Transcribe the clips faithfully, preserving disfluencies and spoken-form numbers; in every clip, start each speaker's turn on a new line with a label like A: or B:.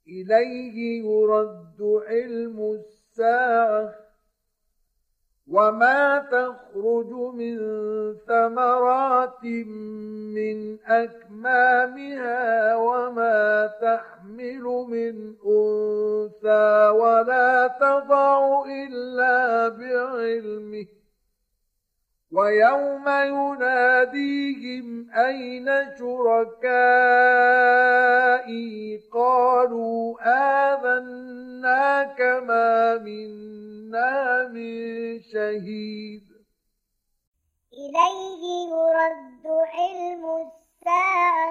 A: إليه يرد علم الساعة وما تخرج من ثمرات من أكمامها وما تحمل من أنثى ولا تضع إلا بعلمه ويوم يناديهم أين شركائي قالوا آذناك ما منا من شهيد
B: إليه يرد علم الساعة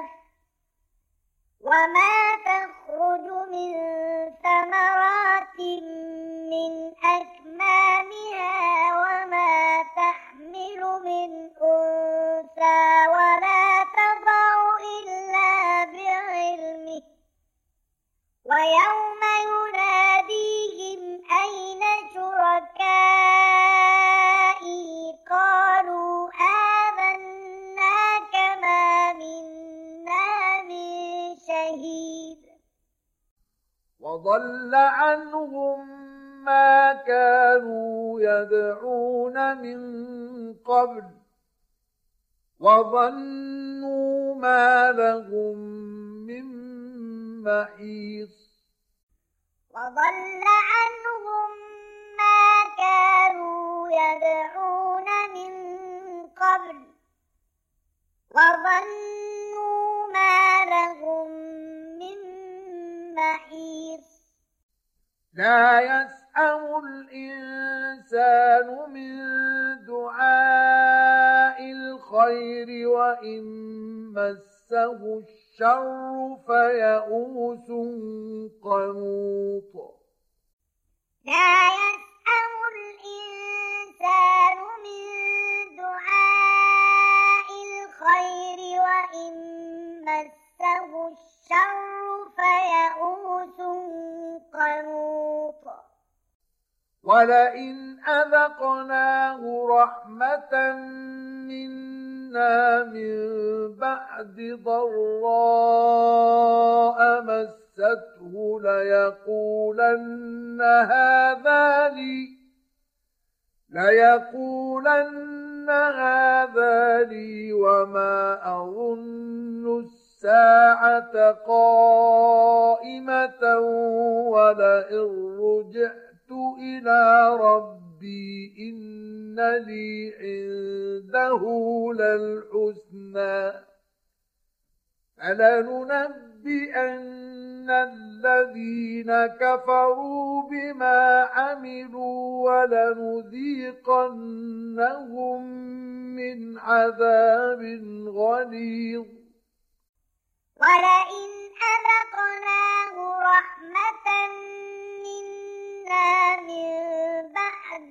B: وما تخرج من ثمرات من أكمامها وما تحمل من أنثى ولا تضع إلا بعلمه ويوم يناديهم أين شركائي قالوا آذناك ما منا من شهيد
A: وضل عنهم ما كانوا يدعون من قبل وظنوا ما لهم من محيص
B: وضل عنهم ما كانوا يدعون من قبل وظنوا ما لهم من محيص
A: لا يسأم الإنسان من دعاء الخير وإن مسه الشر فيئوس قنوط
B: لا يسأم الإنسان من دعاء الخير وإن مسه الشر فيئوس قنوط
A: ولئن أذقناه رحمة منا من بعد ضراء مسته ليقولن هذا لي ليقولن هذا لي وما أظن الساعة قائمة ولئن رجعت إلى ربي إن لي عنده للحسنى فلننبئن الذين كفروا بما عملوا ولنذيقنهم من عذاب غليظ
B: ولئن أذقناه رحمة منا من بعد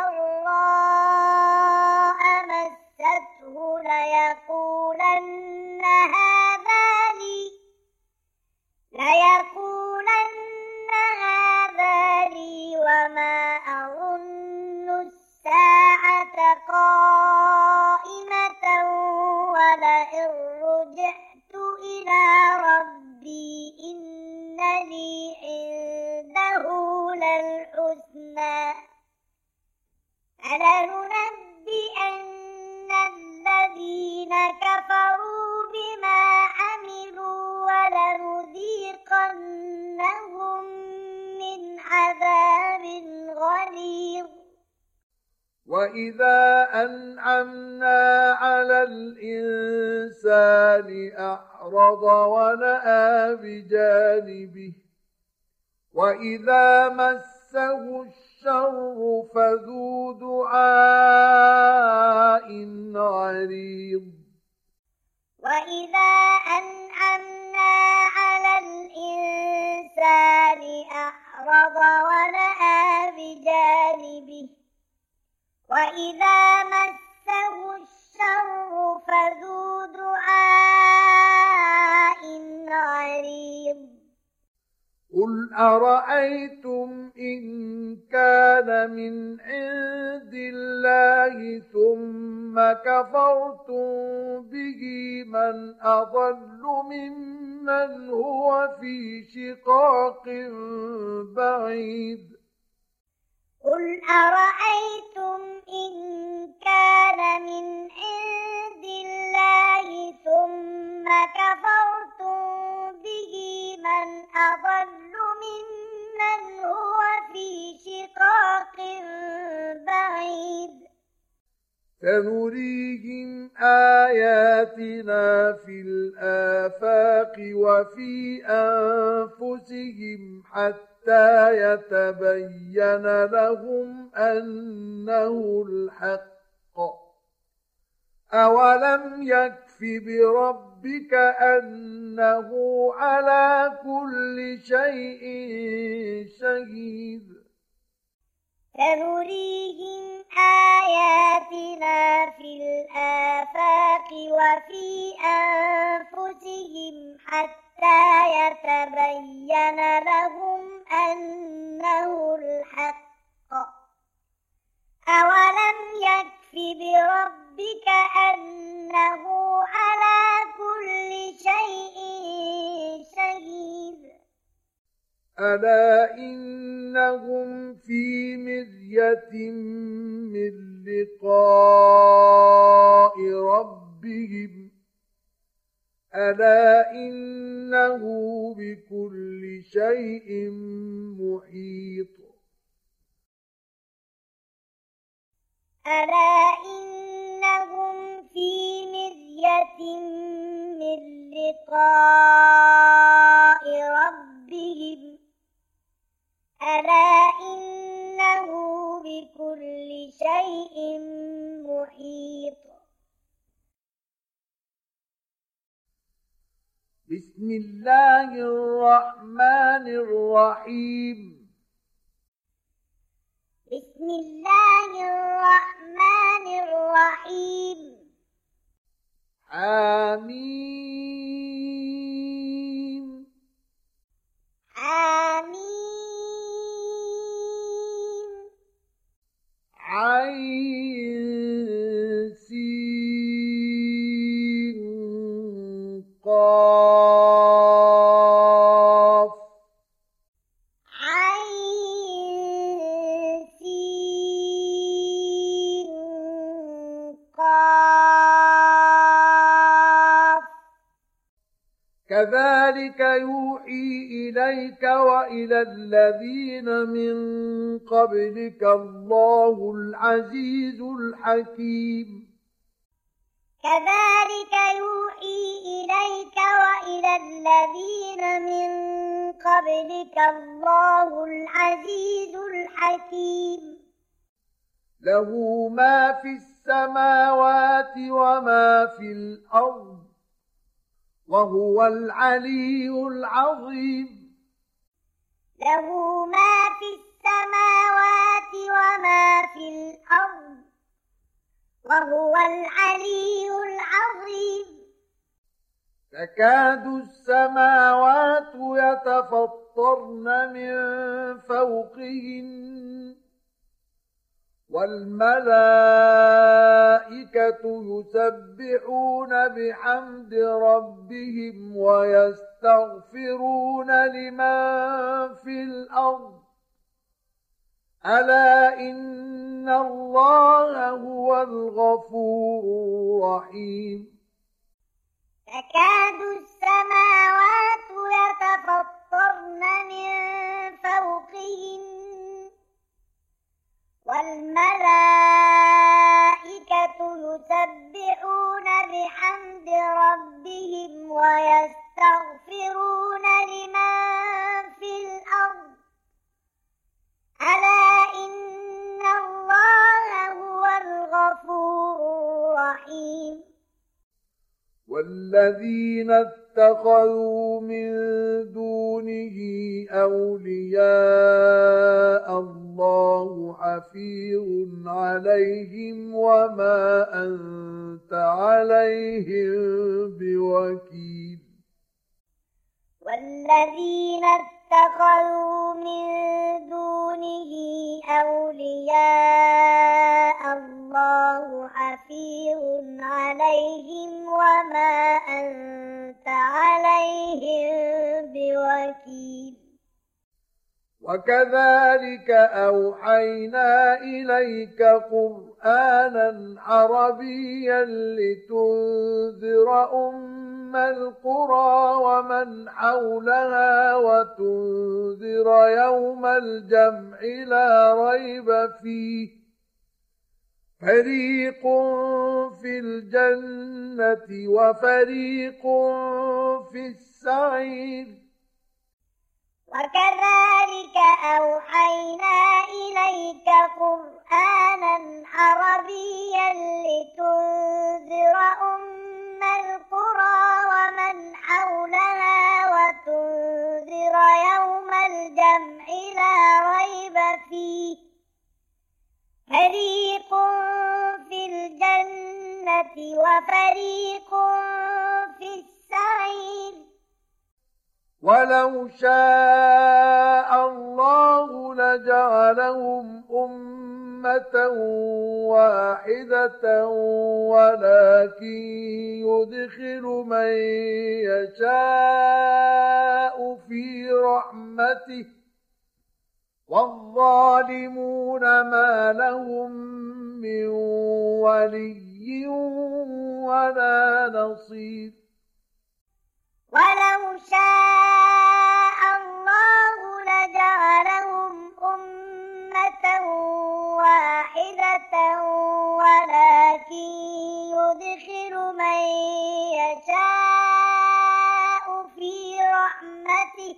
B: ضراء مسته ليقولن هذا لي ليقولن هذا لي وما أظن الساعة قائمة ولئن رجعت إلى ربي إن لي عنده للحسنى فلننبئن الذين كفروا بما عملوا ولنذيقنهم من عذاب غليظ
A: وإذا أنعمنا على الإنسان أعرض ونأى بجانبه وإذا مسه الشر فذو دعاء عريض
B: وإذا أنعمنا على الإنسان أعرض ونأى بجانبه وإذا مسه الشر فذو دعاء عريض
A: قل أرأيتم إن كان من عند الله ثم كفرتم به من أضل ممن هو في شقاق بعيد
B: قل أرأيتم إن كان من عند الله ثم كفرتم به من أضل ممن هو في شقاق بعيد
A: سنريهم آياتنا في الآفاق وفي أنفسهم حتى يتبين لهم أنه الحق أولم يكف بربك أنه على كل شيء شهيد
B: سنريهم آياتنا في الآفاق وفي أنفسهم حتى يتبين لهم أنه الحق أولم يكف بربك أنه على كل شيء شهيد
A: ألا إنهم في مرية من لقاء ربهم ألا إنه بكل شيء محيط
B: ألا إنهم في مرية من لقاء ربهم ألا إنه بكل شيء محيط
A: بسم الله الرحمن الرحيم
B: بسم الله الرحمن الرحيم
A: آمين
B: آمين
A: عين سين قاف
B: عين سين قاف
A: كذلك يوحي إليك وإلى الذين من قبلك الله العزيز الحكيم
B: كذلك يوحي إليك وإلى الذين من قبلك الله العزيز الحكيم
A: له ما في السماوات وما في الأرض وهو العلي العظيم
B: له ما في السماوات وما في الأرض وهو العلي العظيم
A: تكاد السماوات يتفطرن من فوقهن والملائكة يسبحون بحمد ربهم ويستغفرون لمن في الأرض ألا إن الله هو الغفور الرحيم
B: تكاد السماوات يتفطرن من فوقهن والملائكة يسبحون بحمد ربهم ويستغفرون لمن في الأرض ألا إن الله هو الغفور الرحيم
A: والذين اتخذوا من دونه أولياء الله حفيظ عليهم وما أنت عليهم بوكيل
B: والذين اتخذوا اتخذوا من دونه أولياء الله حفيظ عليهم وما أنت عليهم بوكيل
A: وكذلك أوحينا إليك قرآنا عربيا لتنذر أم القرى ومن حولها وتنذر يوم الجمع لا ريب فيه فريق في الجنة وفريق في السعير
B: وكذلك أوحينا إليك قرآنا عربيا لتنذر أم القرى ومن حولها وتنذر يوم الجمع لا ريب فيه فريق في الجنة وفريق في السعير
A: ولو شاء الله لجعلهم أمة واحدة ولكن يدخل من يشاء في رحمته والظالمون ما لهم من ولي ولا نصير
B: ولو شاء الله لجعلهم أمة واحدة ولكن يدخل من يشاء في رحمته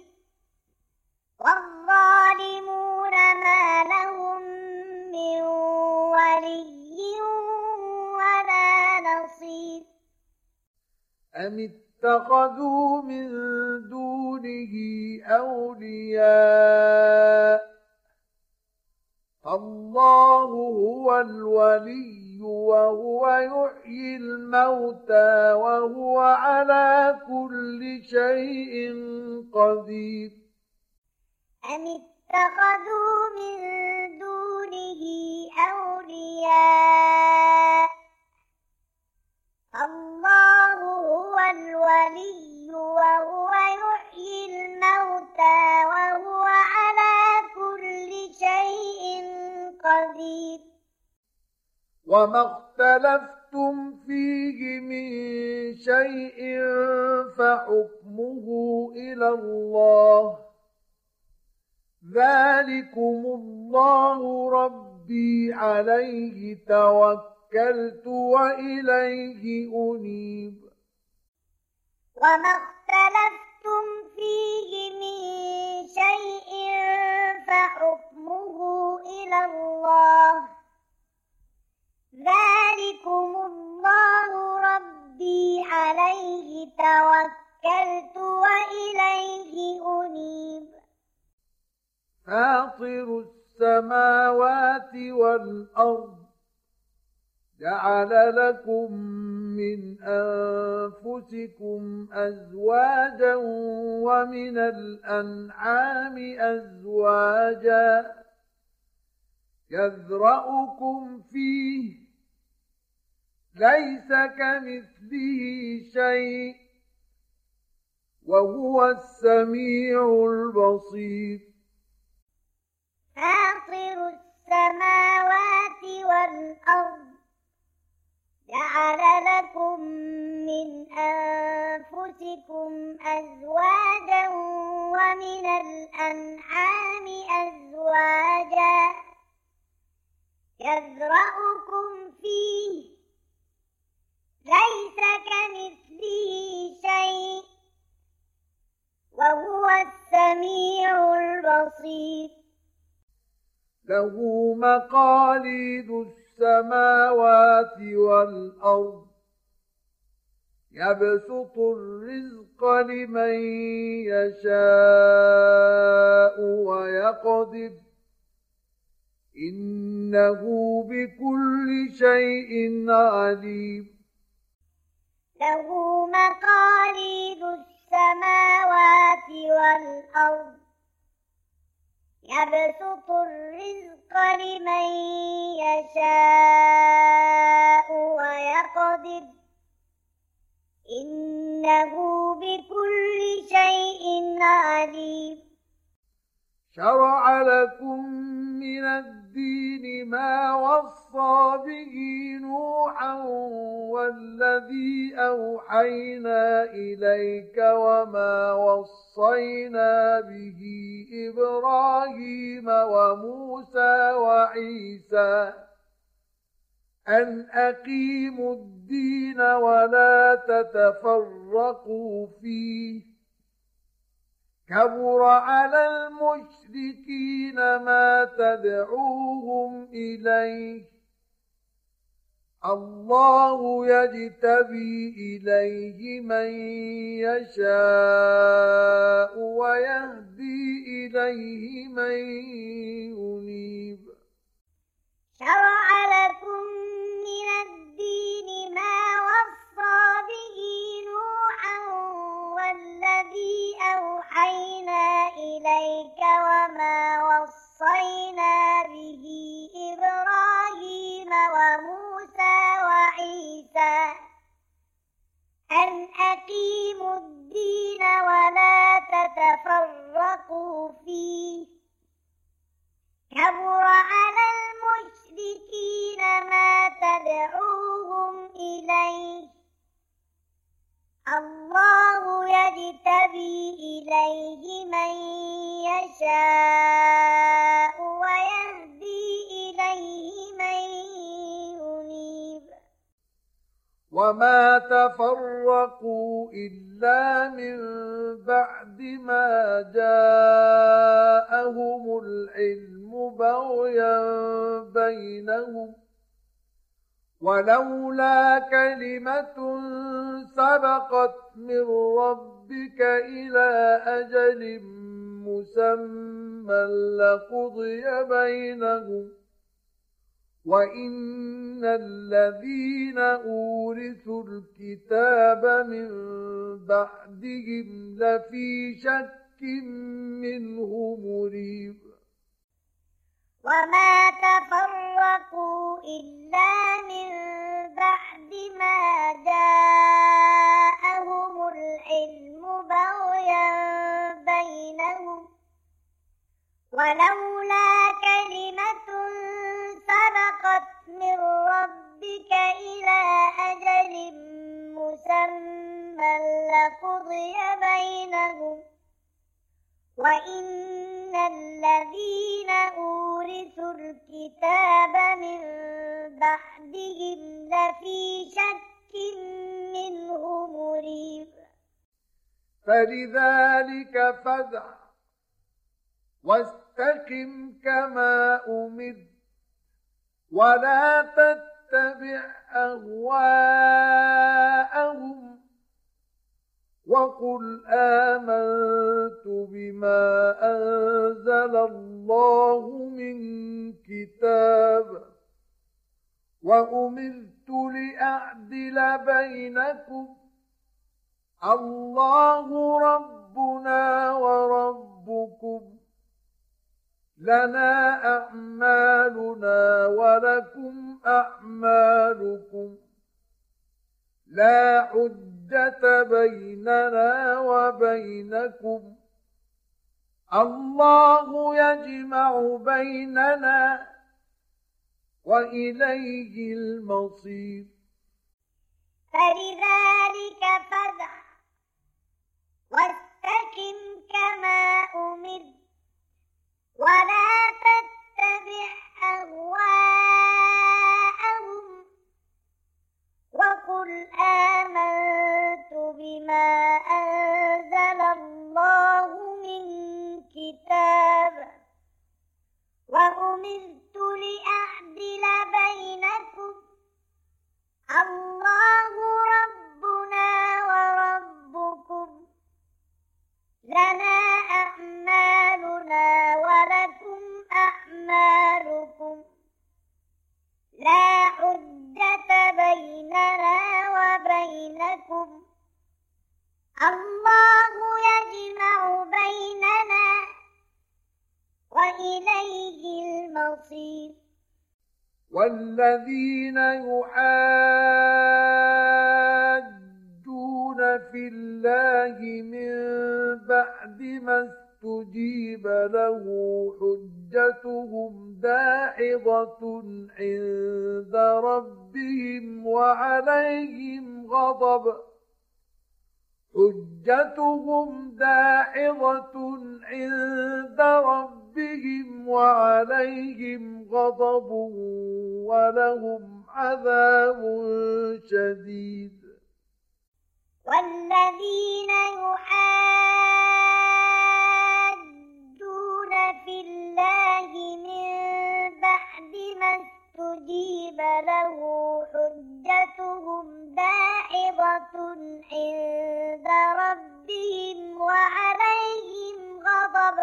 B: والظالمون ما لهم من ولي ولا نصير
A: أم اتخذوا من دونه أولياء الله هو الولي وهو يحيي الموتى وهو على كل شيء قدير
B: أم اتخذوا من دونه أولياء الله هو الولي وهو يحيي الموتى وهو على كل شيء قدير
A: وما اختلفتم فيه من شيء فحكمه إلى الله ذلكم الله ربي عليه توكلت وإليه أنيب
B: وما اختلفتم فيه من شيء فحكمه إلى الله ذلكم الله ربي عليه توكلت وإليه أنيب
A: فاطر السماوات والأرض جعل لكم من أنفسكم أزواجا ومن الأنعام أزواجا يذرأكم فيه ليس كمثله شيء وهو السميع البصير
B: فاطر السماوات والأرض جعل لكم من أنفسكم أزواجا ومن الأنعام أزواجا يذرأكم فيه ليس كمثله شيء وهو السميع البصير
A: له مقاليد السماوات والأرض يبسط الرزق لمن يشاء ويقدر إنه بكل شيء عليم
B: له مقاليد السماوات والأرض يبسط الرزق لمن يشاء ويقدر إنه بكل شيء عليم
A: شرع لكم من الدين ما وصى به نوحا والذي أوحينا إليك وما وصينا به إبراهيم وموسى وعيسى أن أقيموا الدين ولا تتفرقوا فيه كبر على المشركين ما تدعوهم إليه الله يجتبي إليه من يشاء ويهدي إليه من ينيب
B: شرع لكم من الدين ما وصى به نوحا والذي أوحينا إليك وما وصينا به إبراهيم وموسى وعيسى أن أقيموا الدين ولا تتفرقوا فيه كبر على المشركين ما تدعوهم إليه الله يجتبي إليه من يشاء ويهدي إليه من ينيب
A: وما تفرقوا إلا من بعد ما جاءهم العلم بغيا بينهم ولولا كلمة سبقت من ربك إلى أجل مسمى لقضي بينهم وإن الذين أورثوا الكتاب من بعدهم لفي شك منه مريب
B: وما تفرقوا إلا من بعد ما جاءهم العلم بغيا بينهم ولولا كلمة سبقت من ربك إلى أجل مسمى لقضي بينهم وإن الذين أورثوا الكتاب من بعدهم لفي شك منه مريب
A: فلذلك فادع واستقم كما أمرت ولا تتبع أهواءهم وقل آمنت بما أنزل الله من كتاب وأمرت لأعدل بينكم الله ربنا وربكم لنا أعمالنا ولكم أعمالكم لا حجة بيننا وبينكم الله يجمع بيننا وإليه المصير
B: فلذلك فادع واستقم كما أمرت ولا تتبع أهواءهم وقل آمنت بما أنزل الله من كتاب وأمرت لأعدل بينكم الله ربنا وربكم لنا أعمالنا المصير
A: والذين يحاجون في الله من بعد ما استجيب له حجتهم داحضة عند ربهم وعليهم غضب حجتهم داحضة عند ربهم وعليهم غضب ولهم عذاب شديد
B: والذين يحاجون في الله من بعد ما استجيب له حجتهم داحضة عند ربهم وعليهم غضب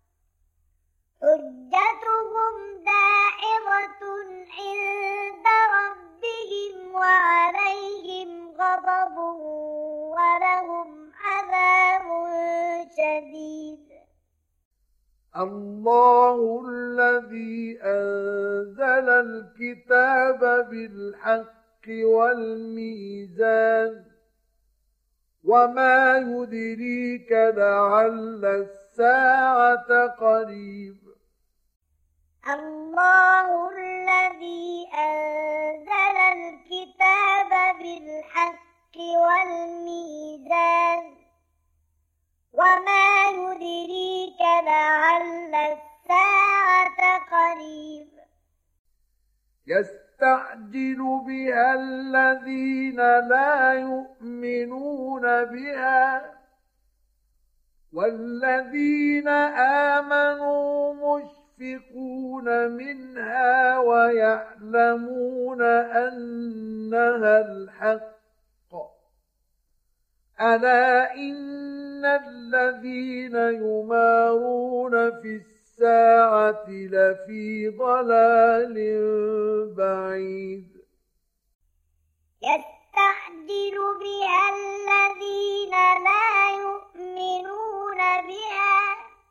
B: حجتهم داحضة عند ربهم وعليهم غضب ولهم عذاب شديد
A: الله الذي أنزل الكتاب بالحق والميزان وما يدريك لعل الساعة قريب
B: الله الذي أنزل الكتاب بالحق والميزان وما يدريك لعل الساعة قريب
A: يستعجل بها الذين لا يؤمنون بها والذين آمنوا مشفقون منها ويعلمون أنها الحق ألا إن الذين يمارون في الساعة لفي ضلال بعيد
B: يستعجل بها الذين لا يؤمنون بها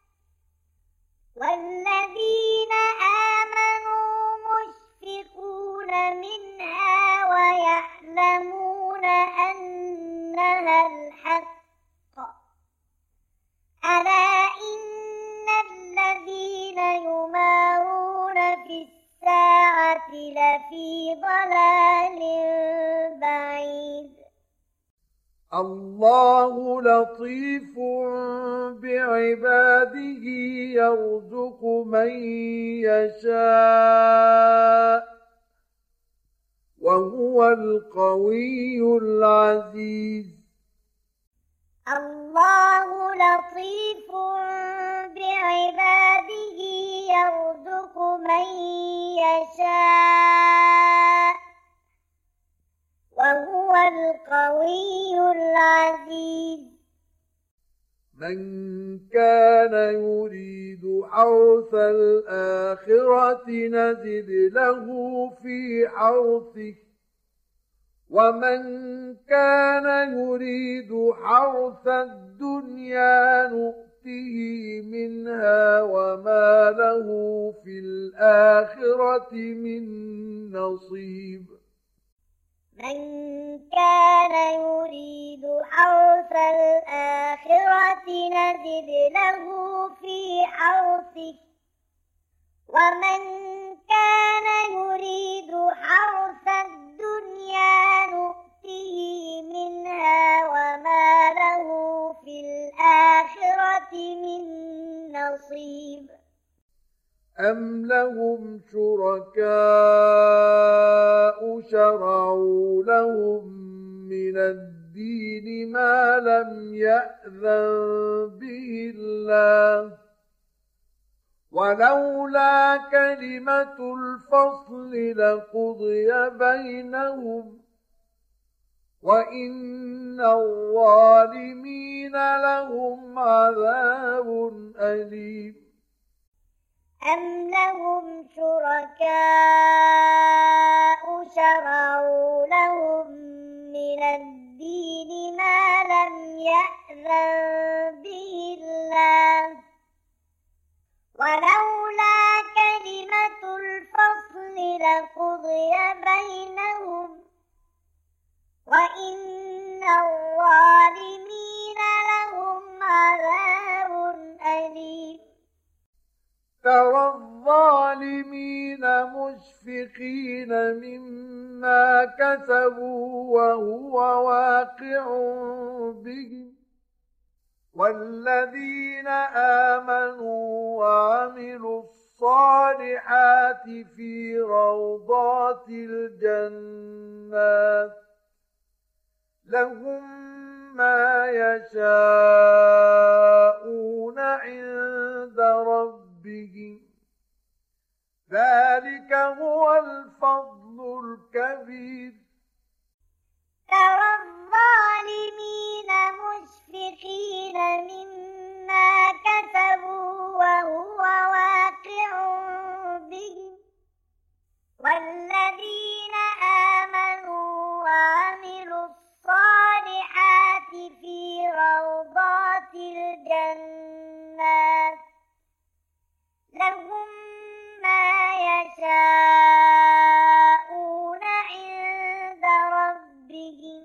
B: والذين آمنوا مشفقون منها ويعلمون أنها الحق ألا إن الذين يمارون في الساعة لفي ضلال بعيد
A: الله لطيف بعباده يرزق من يشاء وهو القوي العزيز
B: الله لطيف بعباده يرزق من يشاء وهو القوي العزيز
A: من كان يريد حرث الآخرة نزد له في حرثه ومن كان يريد حرث الدنيا نؤته منها وما له في الآخرة من نصيب
B: من كان يريد حرث الآخرة نزد له في حرثه ومن كان يريد حرث الدنيا نؤته منها وما له في الآخرة من نصيب
A: أم لهم شركاء شرعوا لهم من الدين ما لم يأذن به الله ولولا كلمة الفصل لقضي بينهم وإن الظالمين لهم عذاب أليم
B: أم لهم شركاء شرعوا لهم من الدين ما لم يأذن به الله ولولا كلمة
A: ترى الظالمين مشفقين مما كسبوا وهو واقع بهم والذين آمنوا وعملوا الصالحات في روضات الجنات لهم ما يشاءون عند ربهم ذلك هو الفضل الكبير.
B: ترى الظالمين مشفقين مما كسبوا وهو واقع بهم والذين آمنوا وعملوا الصالحات في روضات الجنات لهم ما يشاءون عند ربهم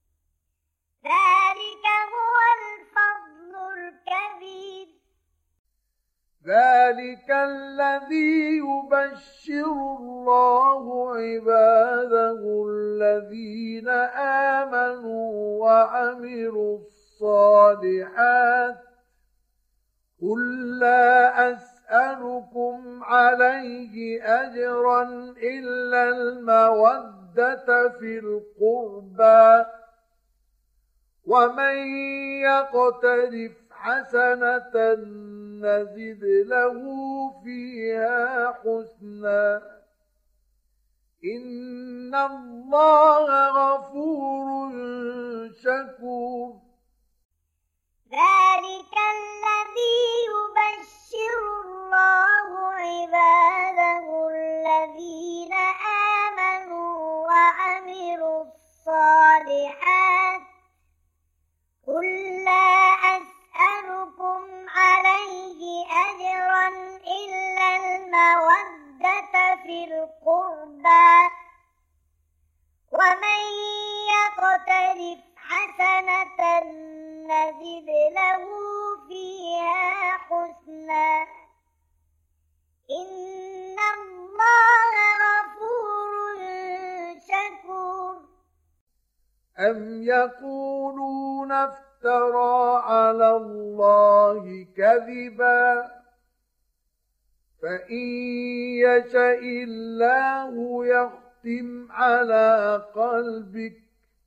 B: ذلك هو الفضل الكبير.
A: ذلك الذي يبشر الله عباده الذين آمنوا وعملوا الصالحات قل لا أسألكم عليه أجرا إلا المودة في القربى ومن يقترف حسنة نزد له فيها حسنا إن الله غفور شكور.
B: ذلك الذي يبشر الله عباده الذين آمنوا وعملوا الصالحات قل لا أسألكم عليه أجرا إلا المودة في القربى ومن يقترف حسنة نزد له فيها حسنا إن الله غفور شكور.
A: أم يقولون افترى على الله كذبا فإن يشاء الله يختم على قلبك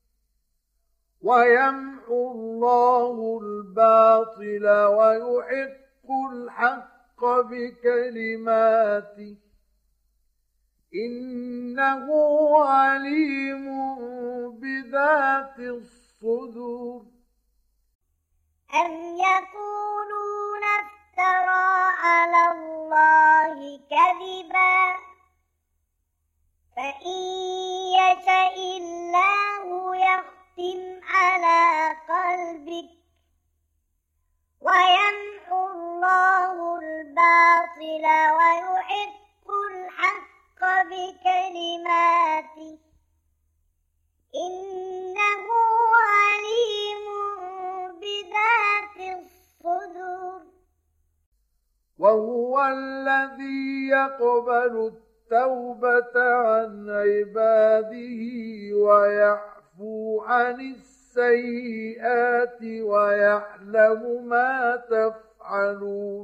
A: ويمحو الله الباطل ويحق الحق بكلماته إنه عليم بذات الصدور.
B: أم يقولون افترى على الله كذبا فإن يشاء الله يختم على قلبك ويمحو الله الباطل ويحق الحق بكلماته إنه عليم بذات الصدور.
A: وهو الذي يقبل التوبة عن عباده ويعفو عن السيئات ويعلم ما تفعلون.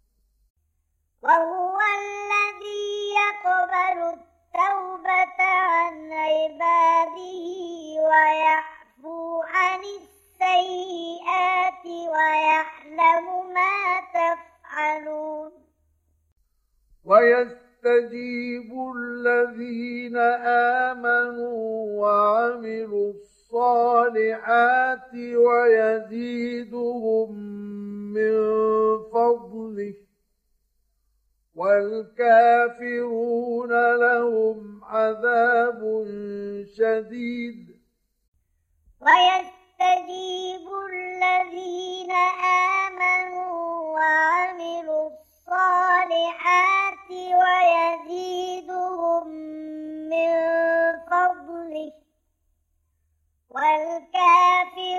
B: وهو الذي يقبل التوبة عن عباده ويعفو عن السيئات ويعلم ما تفعلون.
A: ويستجيب الذين آمنوا وعملوا الصالحات ويزيدهم من فضله والكافرون لهم عذاب شديد.
B: ويستجيب الذين آمنوا وعملوا الصالحات ويزيدهم من فضله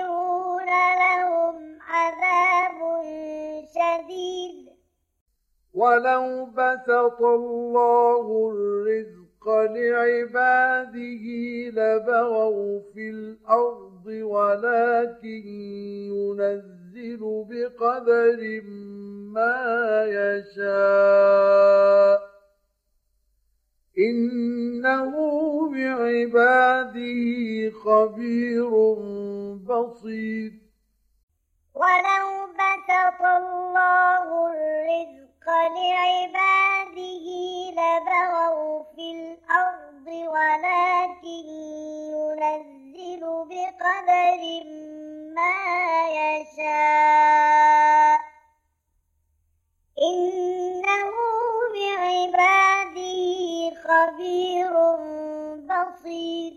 B: والكافرون لهم عذاب شديد.
A: ولو بسط الله الرزق لعباده لبغوا في الأرض ولكن ينزل بقدر ما يشاء إنه بعباده خبير بصير.
B: ولو بسط الله الرزق لعباده لبغوا في الأرض ولكن ينزل بقدر ما يشاء إنه بعباده خبير بصير.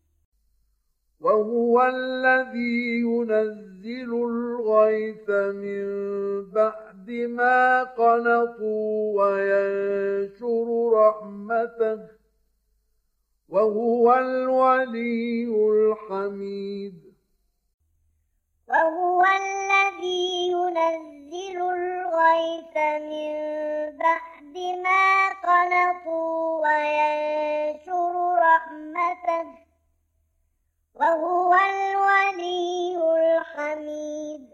A: وهو الذي ينزل الغيث من بعد ما قنطوا وينشر رحمته وهو الولي الحميد.
B: وهو الذي ينزل الغيث من بعد ما قنطوا وينشر رحمته وهو الولي الحميد.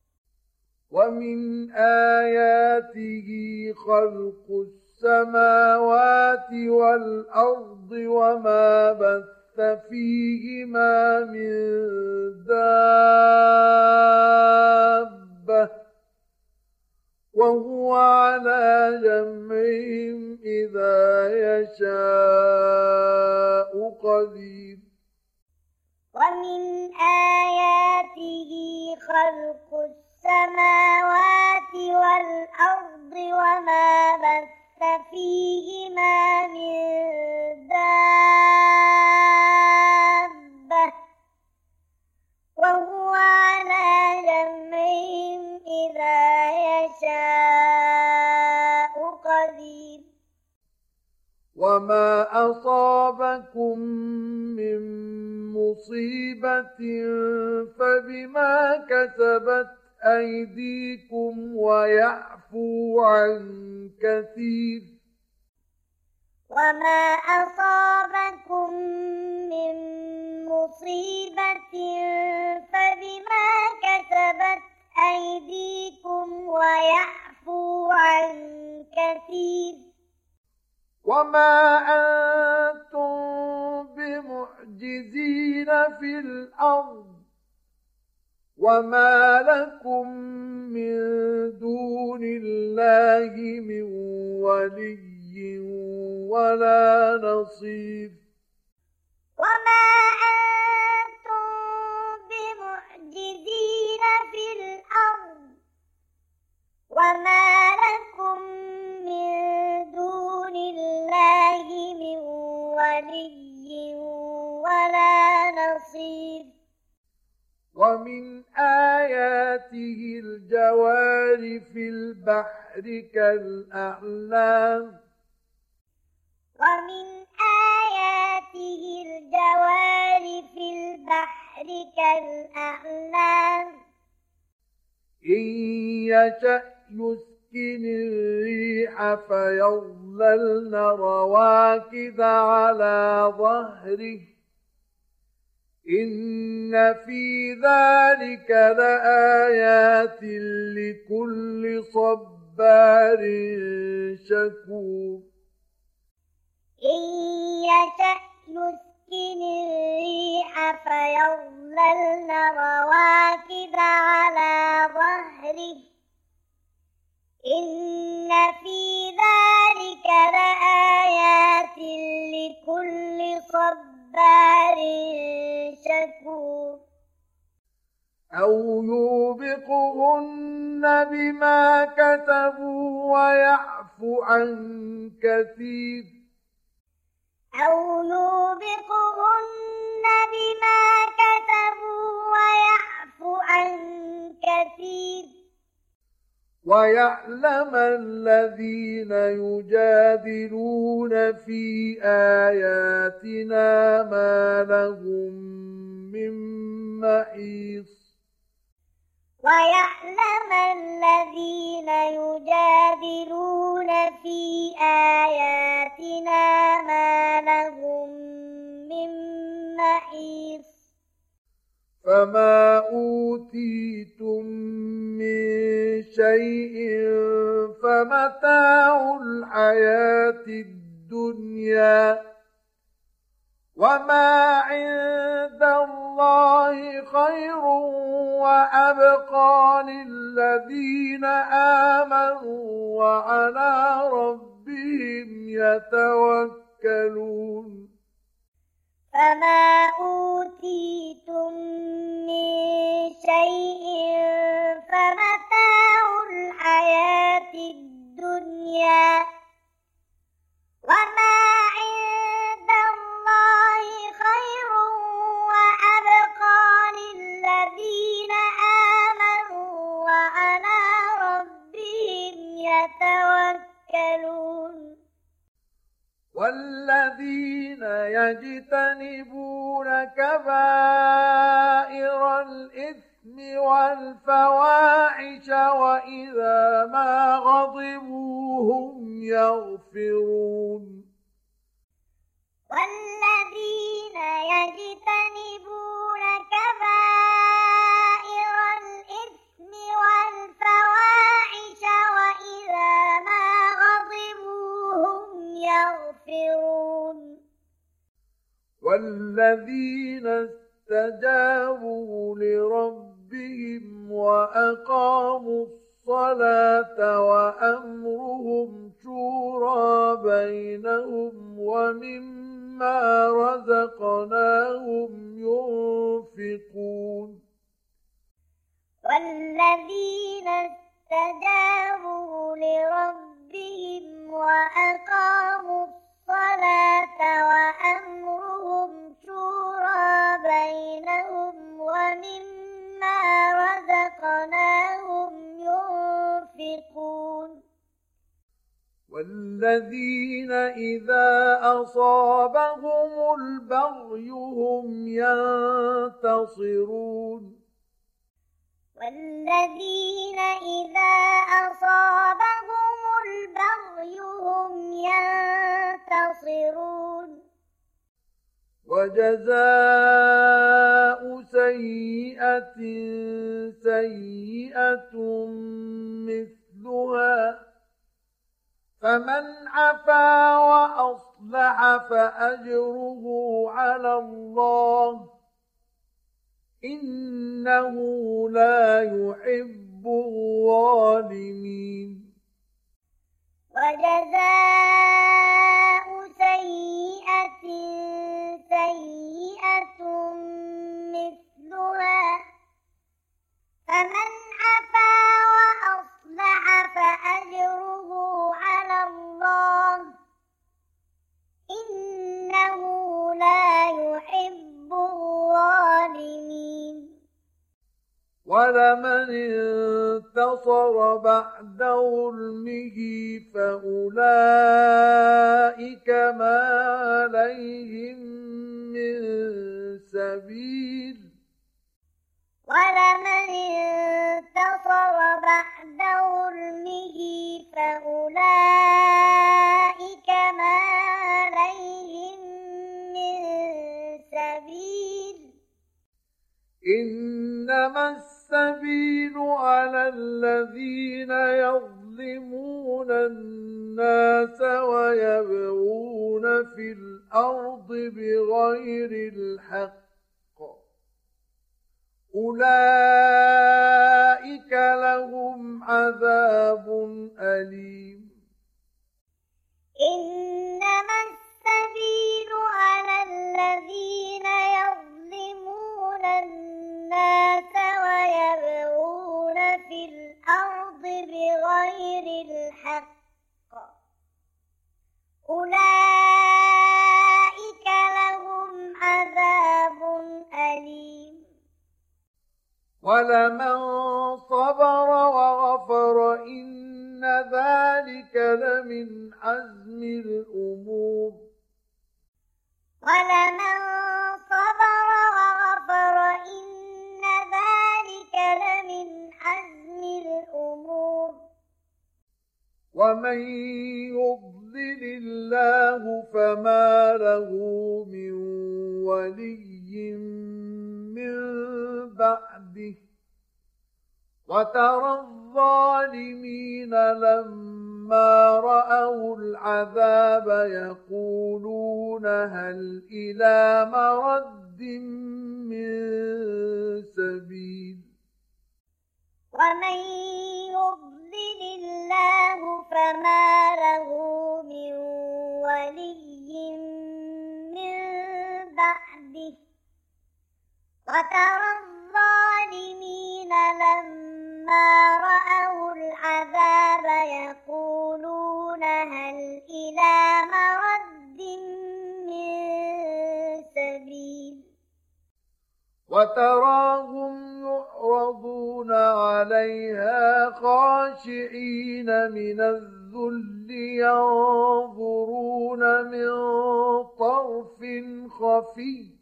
A: ومن آياته خلق السماوات والأرض وما بث فيهما من دابة وهو على جمعهم إذا يشاء قدير.
B: ومن آياته خلق السماوات والأرض وما بث فيهما من دابة وهو على جمعهم إذا يشاء قدير.
A: وما أصابكم من مصيبة فبما كسبت أيديكم ويعفو عن كثير.
B: وما أصابكم من مصيبة فبما كسبت أيديكم ويعفو عن كثير.
A: وما أنتم بمعجزين في الأرض وما لكم من دون الله من ولي ولا نصير.
B: وما أنتم بمعجزين في الأرض وما لكم من دون الله من ولي ولا نصير.
A: ومن آياته الجوار في البحر كالأعلام.
B: ومن آياته الجوار في البحر كالأعلام.
A: إن يشأ يسكن الريح فيظللن رواكد على ظهره إن في ذلك لآيات لكل صبار شكور.
B: إن يشأ يسكن الريح فيظللن رواكد على ظهره إن في ذلك لآيات لكل صبار شكور.
A: أو يوبقهن بما كتبوا ويعفو عن كثير.
B: أو يوبقهن بما كتبوا ويعفو عن كثير.
A: ويعلم الذين يجادلون في آياتنا ما لهم من محيص.
B: ويعلم الذين يجادلون في آياتنا ما لهم من محيص
A: فما أوتيتم من شيء فمتاع الحياة الدنيا وما عند الله خير وأبقى للذين آمنوا وعلى ربهم يتوكلون
B: فما أوتيتم من شيء فمتاع الحياة الدنيا وما عند الله خير وأبقى للذين آمنوا وعلى ربهم يتوكلون
A: والذين يجتنبون كبائر الإثم والفواحش وإذا ما غضبوا هم يغفرون
B: والذين يجتنبون كبائر الإثم والفواحش وإذا ما غضبوا هم يغفرون
A: والذين استجابوا لربهم وأقاموا الصلاة وأمرهم شورى بينهم ومما رزقناهم ينفقون
B: والذين استجابوا لربهم وأقاموا الصلاة وأمرهم شورى بينهم ومما رزقناهم ينفقون
A: والذين إذا أصابهم البغي هم ينتصرون
B: والذين إذا أصابهم البغي هم ينتصرون
A: وجزاء سيئة سيئة مثلها فمن عفا وأصلح فأجره على الله إنه لا يحب الظالمين
B: وجزاء سيئة سيئة مثلها فمن عفا وأصلح فأجره على الله إنه لا يحب الظالمين
A: ولمن انتصر بعد ظلمه فأولئك ما عليهم من سبيل
B: ولمن انتصر بعد ظلمه فأولئك ما عليهم من سبيل
A: إنما السبيل على الذين يظلمون الناس ويبغون في الأرض بغير الحق أولئك لهم عذاب أليم
B: إنما السبيل على الذين يظلمون الناس ويبغون في الأرض بغير الحق أولئك لهم عذاب أليم
A: ولمن صبر وغفر إن ذلك لمن عزم الأمور
B: ولمن صبر وغفر إن ذلك لمن عزم الأمور
A: ومن يضلل الله فما له من ولي من بعده وترى الظالمين لما رأوا العذاب يقولون هل إلى مرد من سبيل
B: ومن يضلل الله فما له من ولي من بعده وترى الظالمين لما رأوا العذاب يقولون هل إلى مرد من سبيل
A: وتراهم يعرضون عليها خاشعين من الذل ينظرون من طرف خفي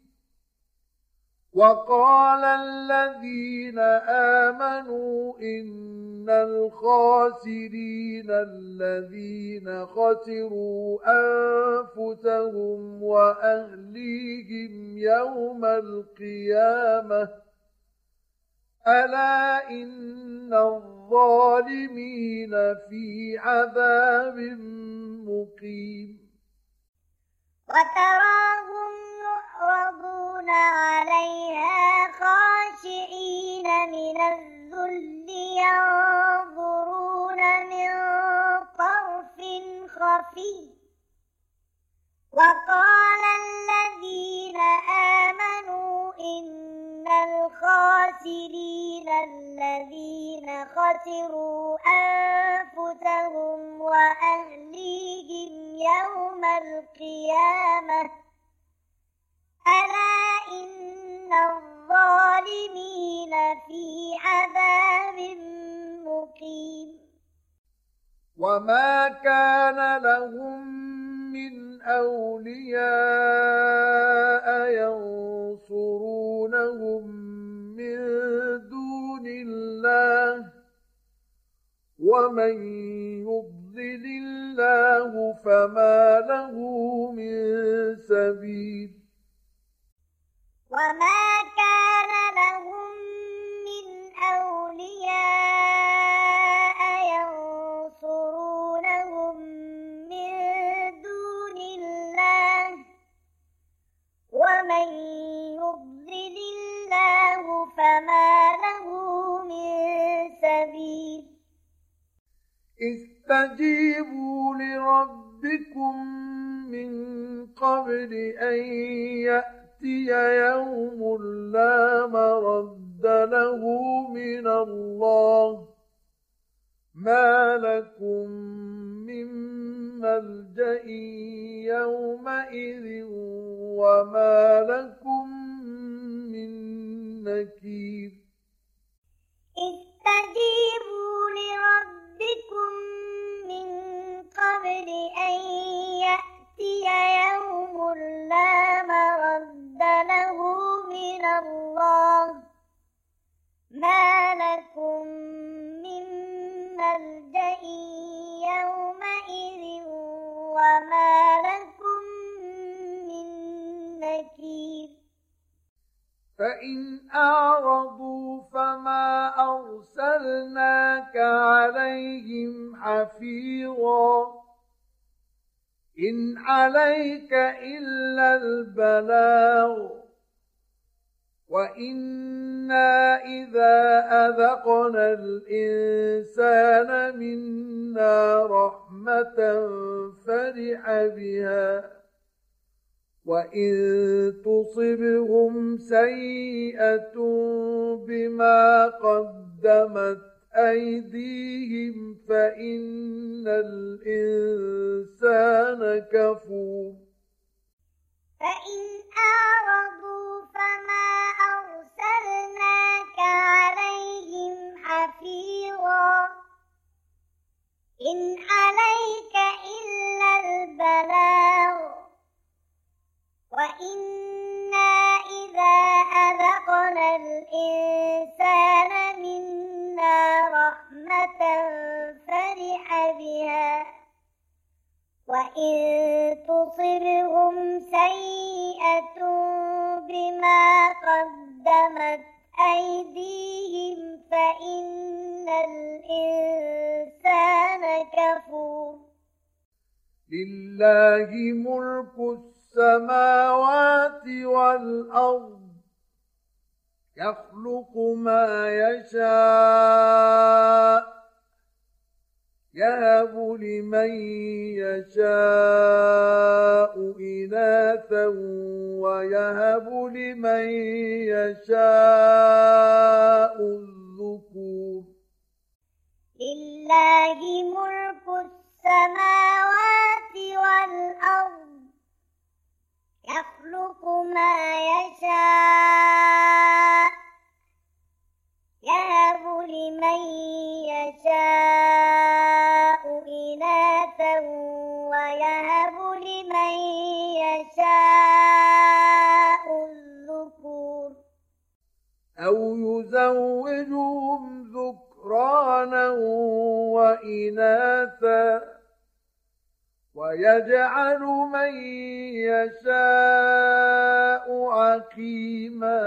A: وقال الذين آمنوا إن الخاسرين الذين خسروا أنفسهم وأهليهم يوم القيامة ألا إن الظالمين في عذاب مقيم
B: وتراهم يعرضون عليها خاشعين من الذل ينظرون من طرف خفي وقال الذين آمنوا إن الخاسرين الذين خسروا أنفسهم وأهليهم يوم القيامة ألا إن الظالمين في عذاب مقيم
A: وما كان لهم من أولياء ينصرونهم من دون الله ومن يضلل الله فما له من سبيل
B: وما كان لهم من أولياء ينصرونهم من دون الله ومن يضلل الله فما له من سبيل
A: استجيبوا لربكم من قبل أن يأتي يوم لا مرد له من الله ما لكم من ملجأ يومئذ وما لكم من نكير
B: استجيبوا لربكم من قبل أن يأتي يوم لا مرد له من الله ما لكم من ملجأ يومئذ وما لكم من نكير
A: فإن أعرضوا فما أرسلناك عليهم حفيظا إن عليك إلا البلاغ وإنا إذا أذقنا الإنسان منا رحمة فرح بها وإن تصبهم سيئة بما قدمت أيديهم فإن الإنسان كفور
B: فإن أعرضوا فما أرسلناك عليهم حفيظا إن عليك إلا البلاغ وإنا إذا أذقنا الإنسان منا رحمة فرح بها وإن تصبهم سيئة بما قدمت أيديهم فإن الإنسان كفور
A: لله ملك السماوات والأرض يخلق ما يشاء يهب لمن يشاء إناثا ويهب لمن يشاء الذكور
B: لله ملك السماوات والأرض يخلق ما يشاء يهب لمن يشاء إناثا ويهب لمن يشاء الذكور
A: أو يزوجهم ذكرانا وإناثا ويجعل من يشاء عقيما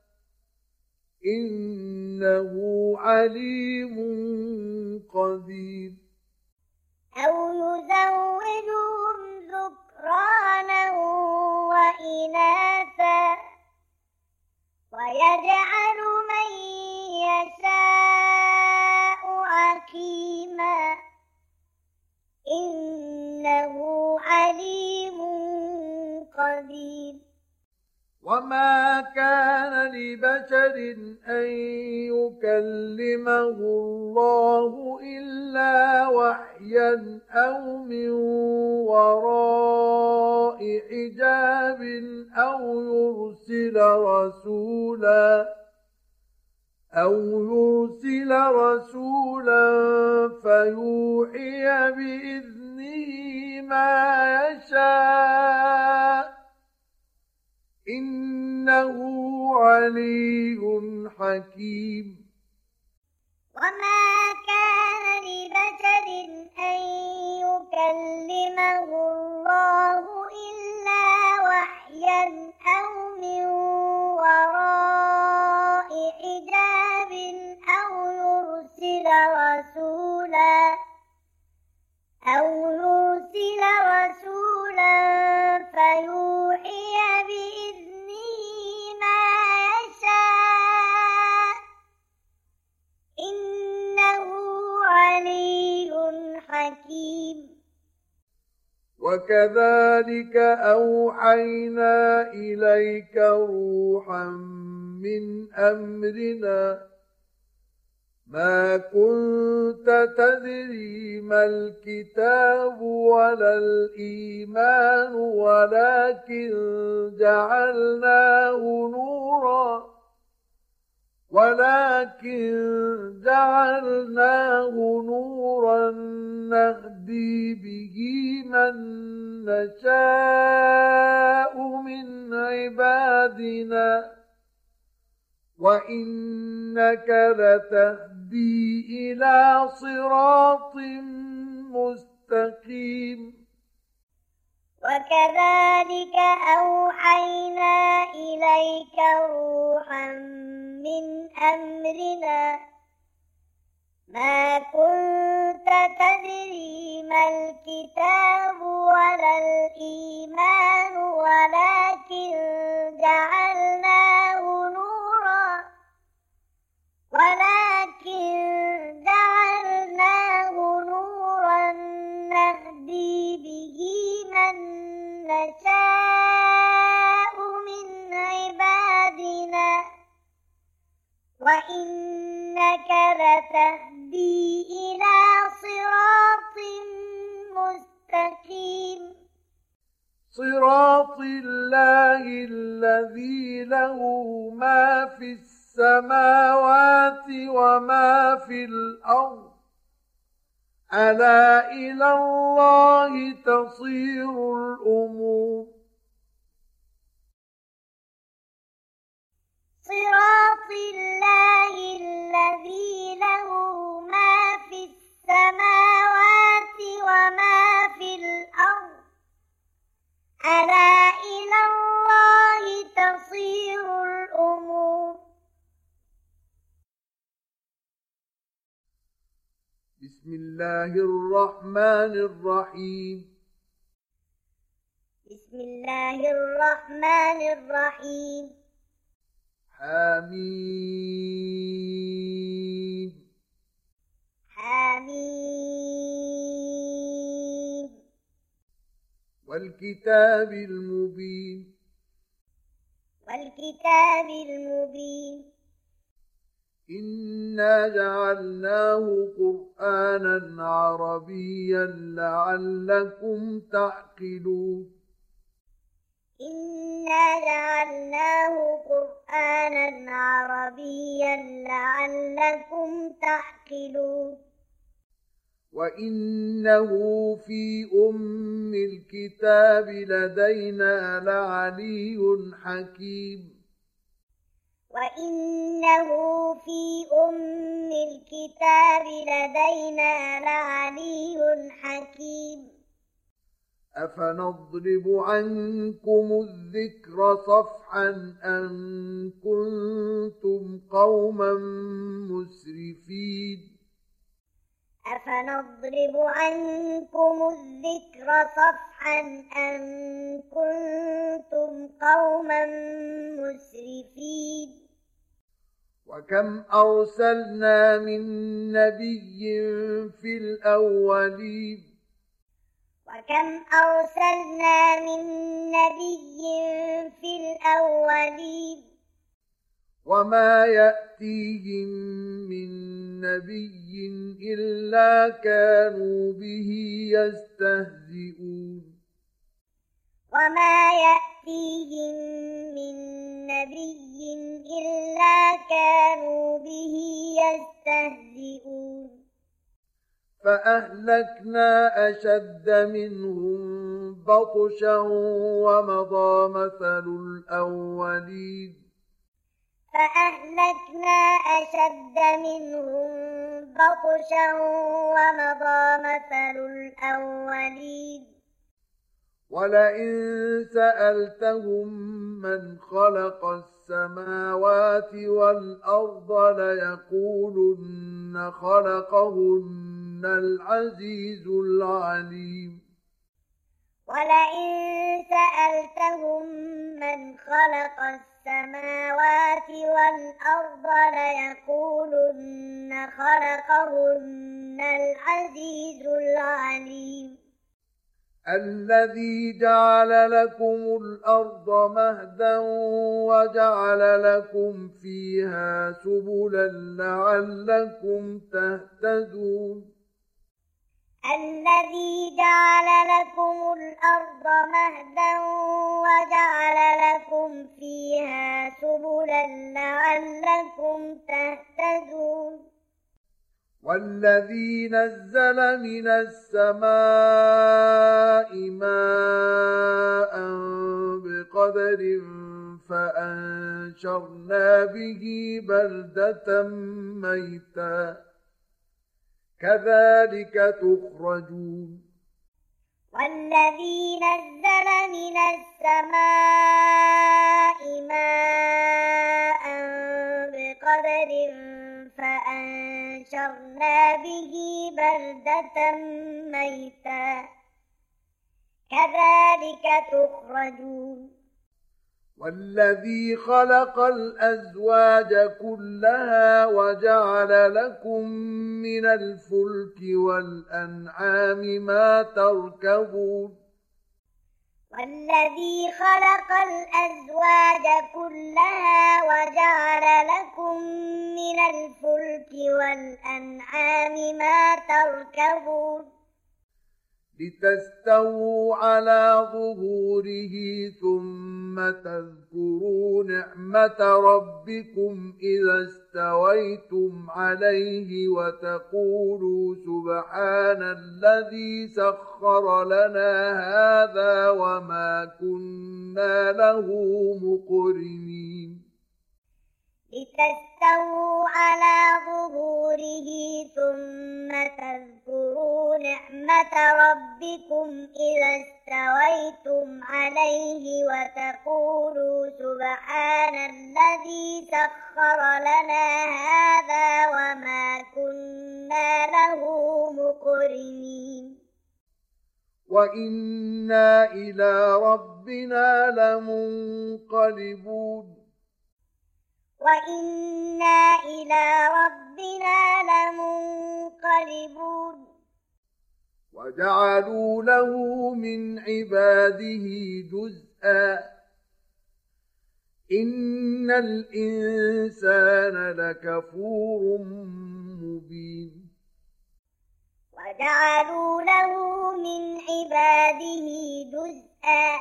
A: إنه عليم قدير
B: أو يزوجهم ذكرانا وإناثا ويجعل من يشاء عقيما إنه عليم قدير
A: وما كان لبشر أن يكلمه الله إلا وحيا أو من وراء حجاب أو يرسل رسولا أو يرسل رسولا فيوحي بإذنه ما يشاء إنه علي حكيم
B: وما كان لبشر أن يكلمه الله إلا وحيا أو من وراء حجاب أو يرسل رسولا أو يرسل رسولا فيوحي بإذنه ما يشاء إنه علي حكيم
A: وكذلك أوحينا إليك روحا من أمرنا ما كنت تدري ما الكتاب ولا الإيمان ولكن جعلناه نورا ولكن جعلناه نورا نهدي به من نشاء من عبادنا وإنك لتهدي إلى صراط مستقيم
B: وكذلك أوحينا إليك روحا من أمرنا ما كنت تدري ما الكتاب ولا الإيمان ولكن جعلناه نورا ولكن جعلناه نورا نهدي به من نشاء من عبادنا وإنك لتهدي إلى صراط مستقيم
A: صراط الله الذي له ما في السماوات وما في الأرض ألا إلى الله تصير الأمور
B: صراط الله الذي له ما في السماوات وما في الأرض
A: بسم الله الرحمن الرحيم
B: بسم الله الرحمن الرحيم
A: حميم
B: حميم
A: والكتاب المبين
B: والكتاب المبين
A: إنا جعلناه قرآنا عربيا لعلكم تعقلون
B: إنا جعلناه قرآنا عربيا لعلكم تعقلون
A: وإنه في أم الكتاب لدينا لعلي حكيم
B: وإنه في أم الكتاب لدينا لعلي حكيم
A: أفنضرب عنكم الذكر صفحا أن كنتم قوما مسرفين
B: أفنضرب عنكم الذكر صفحا أن كنتم قوما مسرفين
A: وكم أرسلنا من نبي في الأولين
B: وكم أرسلنا من نبي في الأولين
A: وما يأتيهم من نبي إلا كانوا به يستهزئون
B: وما يأتيهم من نبي إلا كانوا به يستهزئون
A: فأهلكنا أشد منهم بطشا ومضى مثل الأولين
B: فأهلكنا أشد منهم بطشا ومضى مثل الأولين
A: ولئن سألتهم من خلق السماوات والأرض ليقولن خلقهن العزيز العليم
B: ولئن سألتهم من خلق السماوات والأرض ليقولن خلقهن العزيز العليم
A: الذي جعل لكم الأرض مهدا وجعل لكم فيها سبلا لعلكم تهتدون
B: الذي جعل لكم الأرض مهدا وجعل لكم فيها سبلا لعلكم تهتدون
A: والذي نزل من السماء ماء بقدر فأنشرنا به بلدة ميتا كذلك تخرجون
B: والذي نزل من السماء ماء بقدر فأنشرنا به بلدة ميتا كذلك تخرجون
A: والذي خلق الأزواج كلها وجعل لكم من الفلك والأنعام ما تركبون
B: والذي خلق الأزواج كلها وجعل لكم من الفلك والأنعام ما تركبون
A: لتستووا على ظهوره ثم تذكروا نعمة ربكم إذا استويتم عليه وتقولوا سبحان الذي سخر لنا هذا وما كنا له مقرنين
B: لتستووا على ظهوره ثم تذكروا نعمة ربكم إذا استويتم عليه وتقولوا سبحان الذي سخر لنا هذا وما كنا له مقرنين
A: وإنا إلى ربنا لمنقلبون
B: وإنا إلى ربنا لمنقلبون
A: وجعلوا له من عباده جزءا إن الإنسان لكفور مبين
B: وجعلوا له من عباده جزءا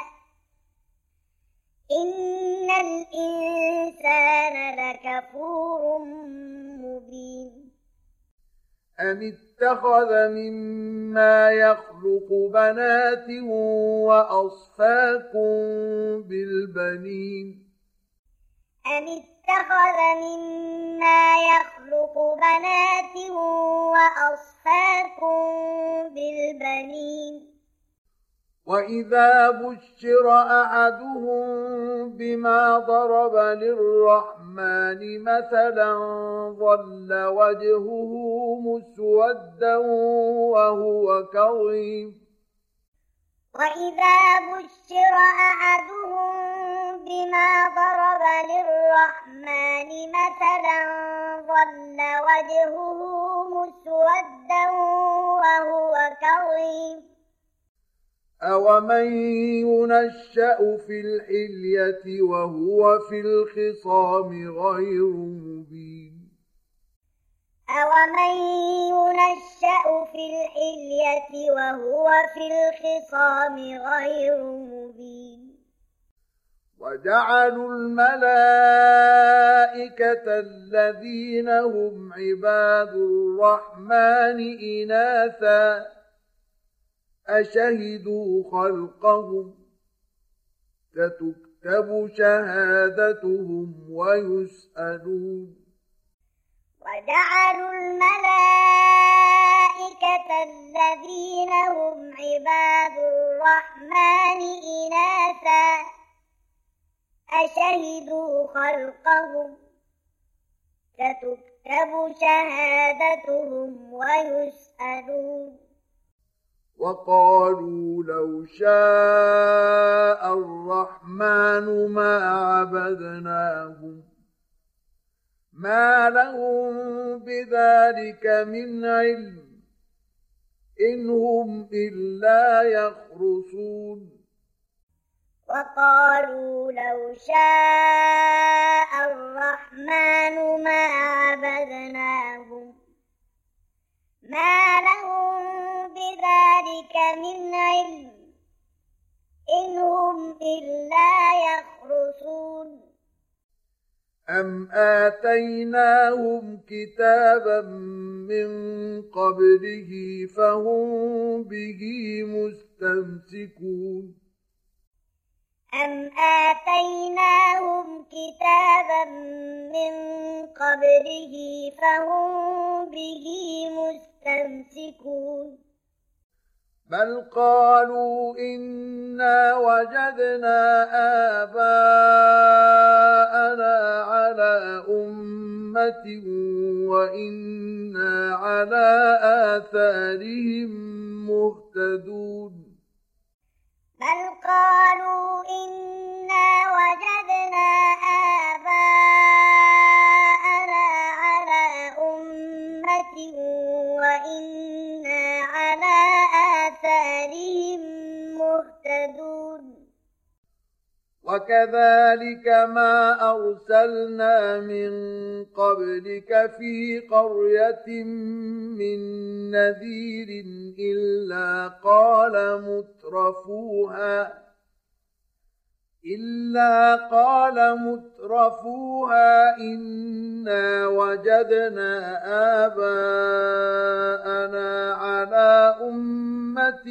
B: إن الإنسان لكفور مبين
A: أم اتخذ مما يخلق بنات وأصفاكم بالبنين
B: أم اتخذ مما يخلق بنات وأصفاكم بالبنين
A: وإذا بشر أحدهم بما ضرب للرحمن مثلا ظل وجهه مسودا وهو كظيم
B: وإذا بشر أحدهم بما ضرب للرحمن مثلا ظل وجهه مسودا وهو كظيم
A: أومن ينشأ في الحلية وهو في الخصام غير مبين
B: أومن ينشأ في الحلية وهو في الخصام غير مبين
A: وجعلوا الملائكة الذين هم عباد الرحمن إناثا أشهدوا خلقهم ستكتب شهادتهم ويسألون
B: وجعلوا الملائكة الذين هم عباد الرحمن إناثا أشهدوا خلقهم ستكتب شهادتهم ويسألون
A: وقالوا لو شاء الرحمن ما عبدناهم ما لهم بذلك من علم إن هم إلا يخرصون
B: وقالوا لو شاء الرحمن ما عبدناهم ما لهم بذلك من علم إن هم إلا يخرصون
A: أم آتيناهم كتابا من قبله فهم به مستمسكون
B: أم آتيناهم كتابا من قبله فهم به مستمسكون
A: بل قالوا إنا وجدنا آباءنا على أمة وإنا على آثارهم مهتدون
B: بل قالوا إنا وجدنا آباءنا على أمة وإنا على آثارهم مهتدون
A: وكذلك ما أرسلنا من قبلك في قرية من نذير إلا قال مترفوها إلا قال مترفوها إنا وجدنا آباءنا على أمة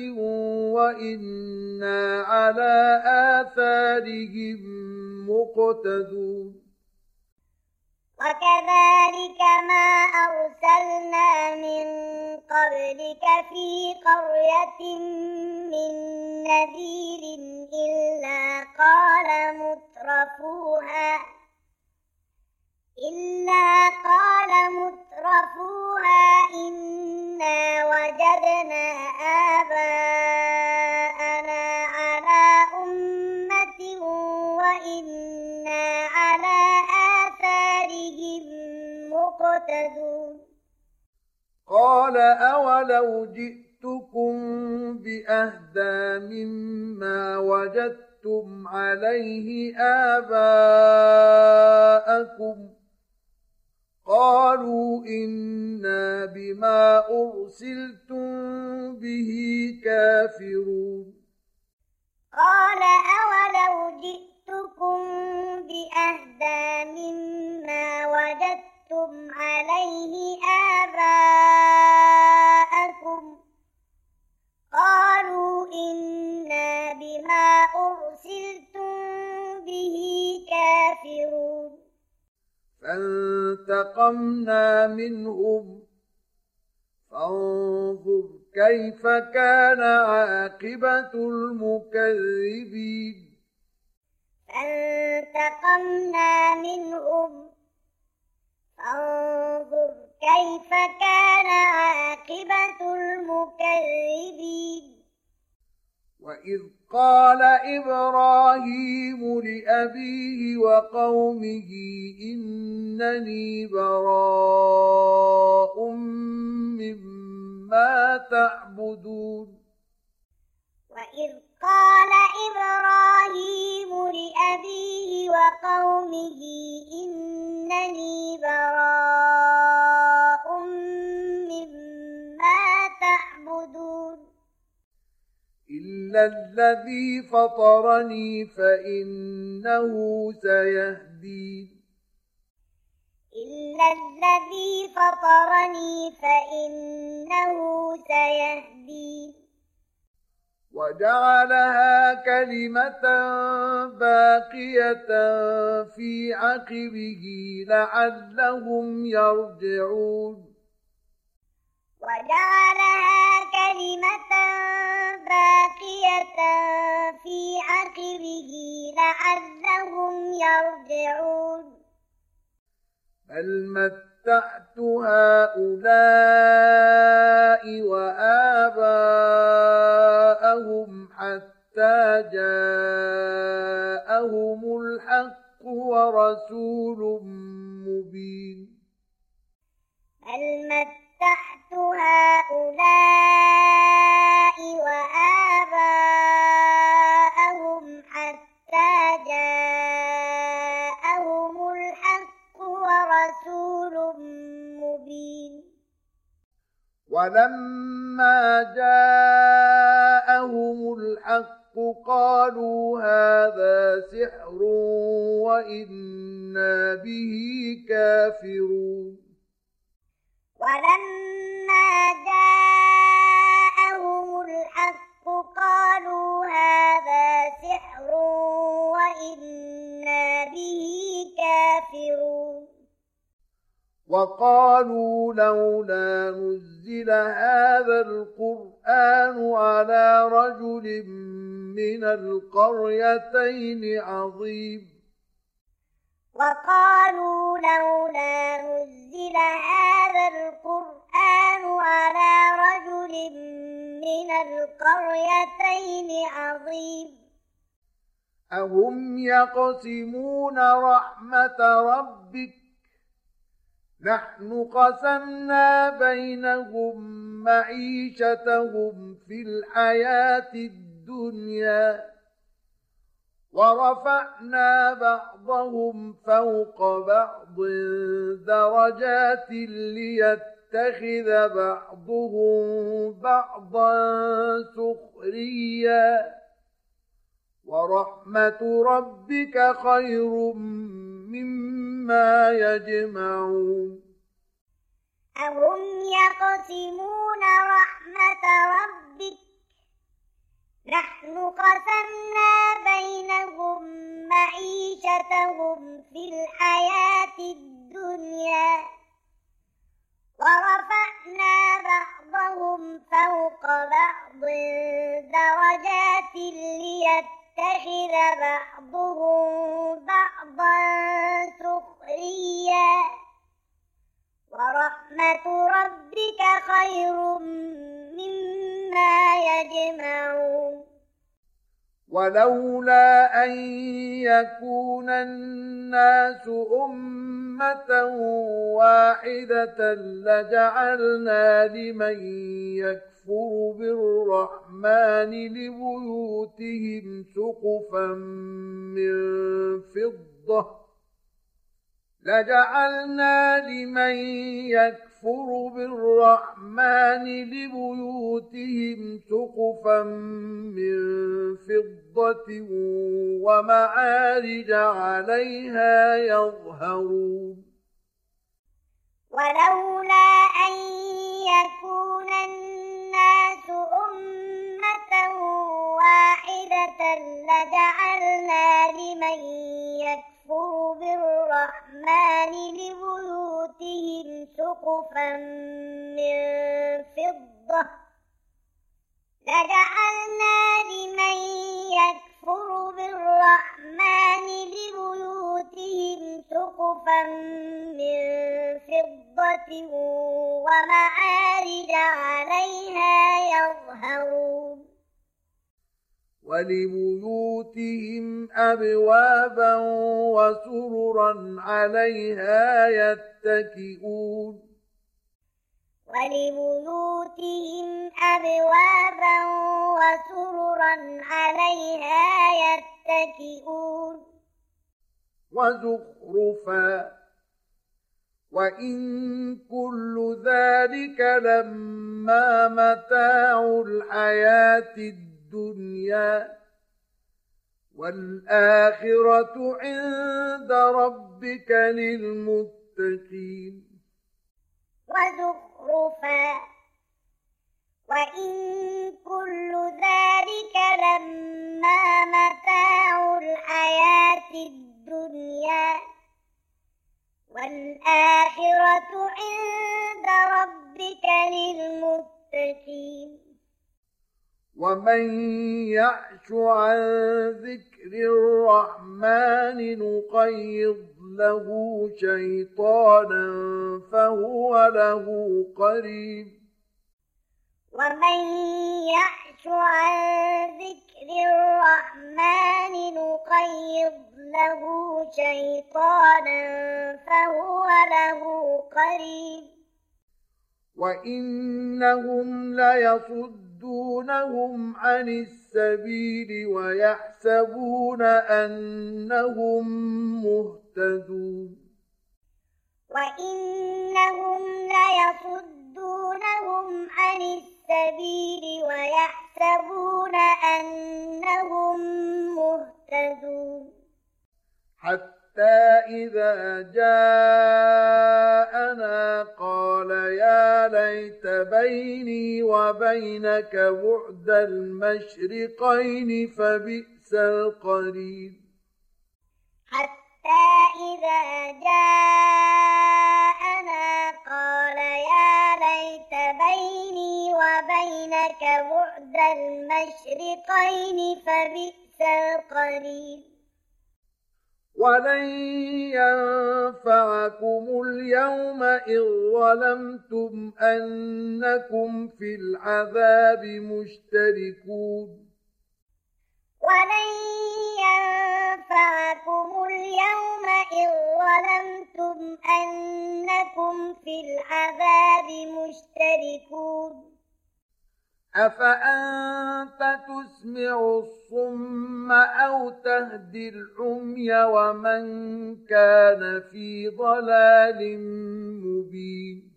A: وإنا على آثارهم مقتدون
B: وكذلك ما أرسلنا من قبلك في قرية من نذير إلا قال مترفوها إلا قال مترفوها إنا وجدنا آباءنا على أمة وإنا على آثارهم مقتدون
A: قال أولو جئتكم بأهدى مما وجدتم عليه آباءكم قالوا إنا بما أرسلتم به كافرون
B: قال أولو جئتكم بأهدى مما وجدتم عليه آباءكم قالوا إنا بما أرسلتم به كافرون
A: فانتقمنا منهم فانظر كيف كان عاقبة المكذبين
B: فانتقمنا منهم فانظر كيف كان عاقبة المكذبين
A: وإذ قال إبراهيم لأبيه وقومه إنني براء مما تعبدون
B: وإذ قال إبراهيم لأبيه وقومه إنني براء مما تعبدون
A: إلا الذي فطرني فإنه سيهدين
B: إلا الذي فطرني فإنه سيهدين
A: وجعلها كلمة باقية في عقبه لعلهم يرجعون
B: وجعلها كلمة باقية في عقبه لعلهم يرجعون
A: بل متعت هؤلاء وآباءهم حتى جاءهم الحق ورسول مبين
B: بل متعت هؤلاء وآباءهم حتى جاءهم الحق ورسول مبين
A: ولما جاءهم الحق قالوا هذا سحر وإنا به كافرون
B: ولما جاءهم الحق قالوا هذا سحر وإنا به كافرون
A: وقالوا لولا نزل هذا القرآن على رجل من القريتين عظيم
B: وقالوا لولا نزل هذا القرآن على رجل من القريتين عظيم
A: أهم يقسمون رحمة ربك نحن قسمنا بينهم معيشتهم في الحياة الدنيا ورفعنا بعضهم فوق بعض درجات ليتخذ بعضهم بعضا سخريا ورحمة ربك خير مما يجمعون
B: أهم يقسمون رحمة ربك نحن قسمنا بينهم معيشتهم في الحياة الدنيا ورفعنا بعضهم فوق بعض درجات ليتخذ بعضهم بعضا سخريا ورحمة ربك خير مما يجمعون
A: ولولا أن يكون الناس أمة واحدة لجعلنا لمن يكفر بالرحمن لبيوتهم سقفا من فضة لجعلنا لمن يكفر بالرحمن لبيوتهم سقفا من فضة ومعارج عليها يظهرون
B: ولولا أن يكون الناس أمة واحدة لجعلنا لمن يكفر بالرحمن لبيوتهم سقفا من فضة لجعلنا لمن يكفر بالرحمن لبيوتهم سقفا من فضة ومعارج عليها يظهرون
A: ولبيوتهم أبوابا وسررا عليها يتكئون
B: ولبيوتهم أبوابا وسررا عليها يتكئون
A: وزخرفا وإن كل ذلك لما متاع الحياة الدنيا والآخرة عند ربك للمتقين
B: وزخرفا وإن كل ذلك لما متاع الحياة الدنيا والآخرة عند ربك للمتقين
A: ومن يعش عن ذكر الرحمن نقيض له شيطانا فهو له قريب
B: ومن يعش عن ذكر الرحمن نقيض له شيطانا فهو له قريب
A: وإنهم ليصدونهم عن السبيل ويحسبون أنهم مهتدون
B: وإنهم ليصدونهم عن السبيل ويحسبون أنهم مهتدون
A: حتى إذا جاءنا قال يا ليت بيني وبينك بعد المشرقين فبئس القرين
B: حتى إذا جاءنا قال يا ليت بيني وبينك بعد المشرقين فبئس القرين
A: ولن ينفعكم اليوم إذ ظلمتم أنكم في العذاب مشتركون
B: ولن ينفعكم اليوم إذ ظلمتم أنكم في العذاب مشتركون
A: أفأنت تسمع الصم أو تهدي العمي ومن كان في ضلال مبين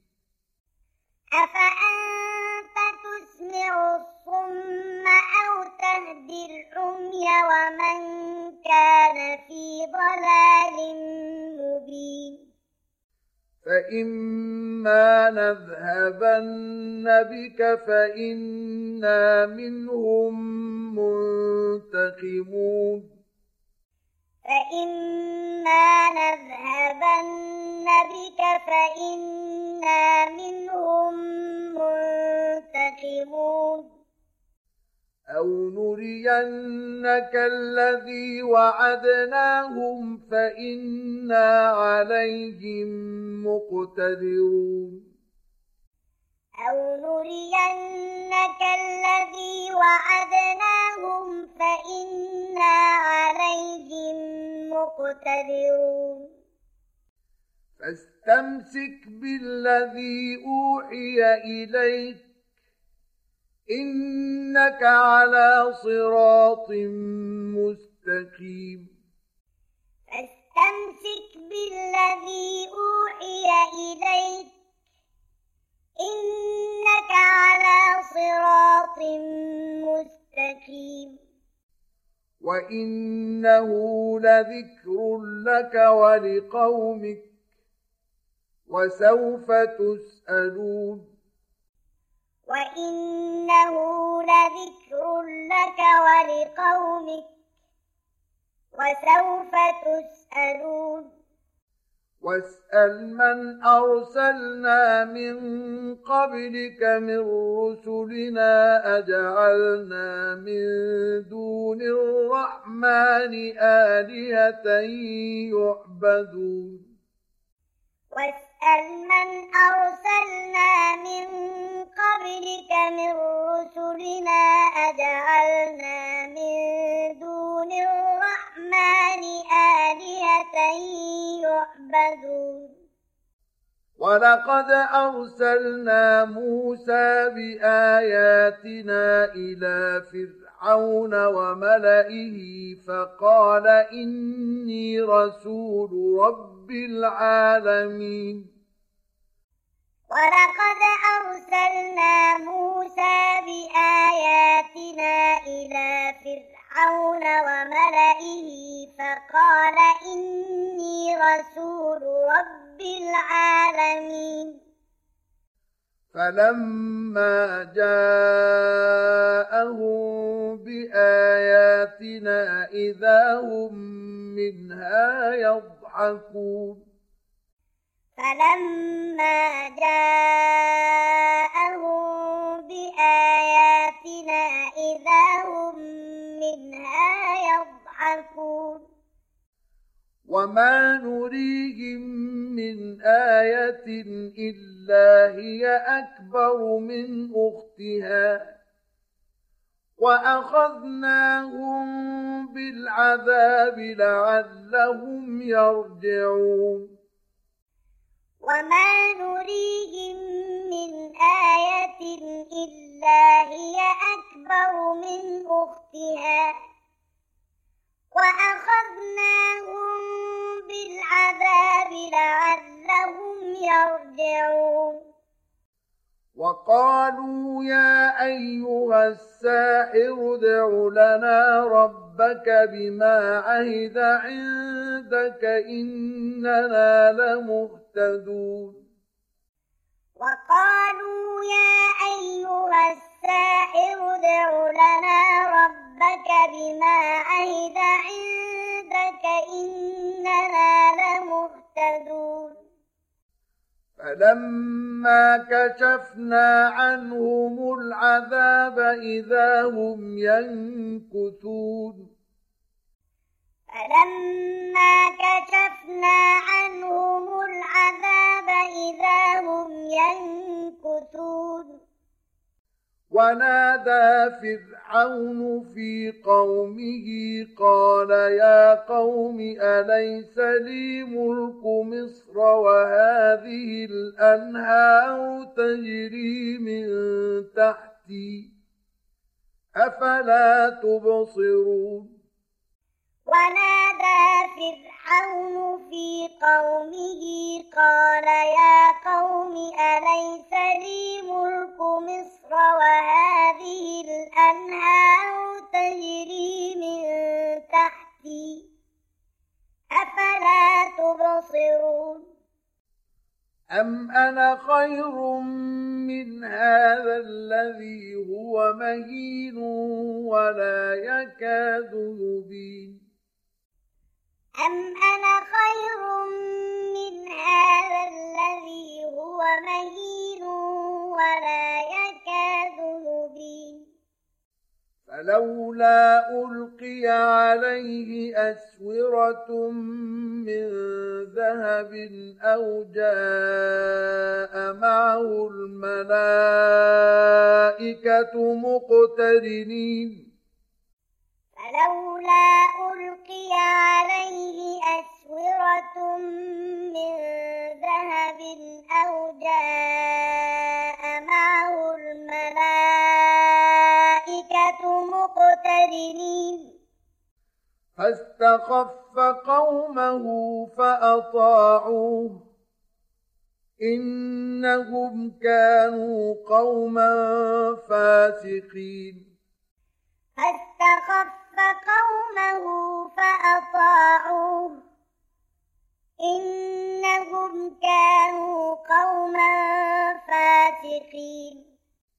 B: أفأنت تسمع الصم أو تهدي العمي ومن كان في ضلال مبين
A: فإما نذهبن بك فإنا منهم منتقمون
B: فإما نذهبن بك فإنا منهم منتقمون
A: أو نرينك الذي وعدناهم فإنا عليهم مقتدرون
B: أو نرينك الذي وعدناهم فإنا عليهم مقتدرون
A: فاستمسك بالذي أوحي إليك إنك على صراط مستقيم
B: فاستمسك بالذي أوحي إليك إنك على صراط مستقيم
A: وإنه لذكر لك ولقومك وسوف تسألون
B: وإنه لذكر لك ولقومك وسوف تسألون
A: واسأل من أرسلنا من قبلك من رسلنا أجعلنا من دون الرحمن آلهة يعبدون
B: واسأل من أرسلنا من قبلك من رسلنا أجعلنا من دون الرحمن آلهة يعبدون
A: ولقد أرسلنا موسى بآياتنا إلى فرعون وملئه فقال إني رسول رب العالمين
B: ولقد أرسلنا موسى بآياتنا إلى فرعون وملئه فقال إني رسول رب العالمين
A: فلما جاءهم بآياتنا إذا هم منها يضحكون
B: فلما جاءهم بآياتنا إذا هم منها يضحكون
A: وما نريهم من آية إلا هي أكبر من أختها وأخذناهم بالعذاب لعلهم يرجعون
B: وما نريهم من آية إلا هي أكبر من أختها وأخذناهم بالعذاب لعلهم يرجعون
A: وقالوا يا أيها الساحر ادع لنا ربك بما عهد عندك إننا لمهتدون
B: وقالوا يا أيها الساحر ادع لنا ربك بما عهد عندك إننا لمهتدون
A: فلما كشفنا عنهم العذاب إذا هم ينكثون
B: فلما كشفنا عنهم العذاب إذا هم ينكثون
A: ونادى فرعون في قومه قال يا قوم أليس لي ملك مصر وهذه الأنهار تجري من تحتي أفلا تبصرون
B: ونادى فرعون في قومه قال يا قوم أليس لي ملك مصر وهذه الأنهار تجري من تحتي أفلا تبصرون
A: أم أنا خير من هذا الذي هو مهين ولا يكاد يبين
B: أم أنا خير من هذا الذي هو مهين ولا يكاد يبين
A: فلولا ألقي عليه أسورة من ذهب أو جاء معه الملائكة مقترنين
B: فلولا ألقي عليه أسورة من ذهب أو جاء معه الملائكة مقترنين
A: فاستخف قومه فأطاعوه إنهم كانوا قوما فاسقين
B: فاستخف قومه فأطاعوه إنهم كانوا قوما فاسقين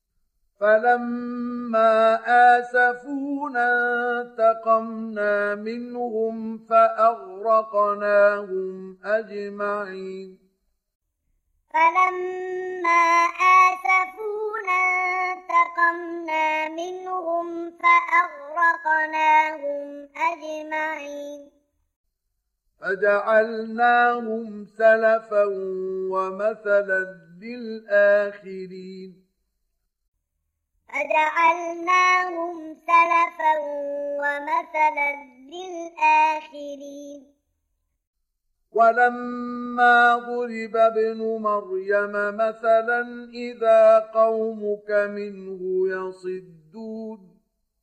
A: فلما آسفونا انتقمنا منهم فأغرقناهم أجمعين
B: فلما آسفونا انتقمنا منهم فأغرقناهم أجمعين
A: فجعلناهم سلفا ومثلا للآخرين
B: فجعلناهم سلفا ومثلا للآخرين
A: ولما ضرب ابن مريم مثلا إذا قومك منه يصدون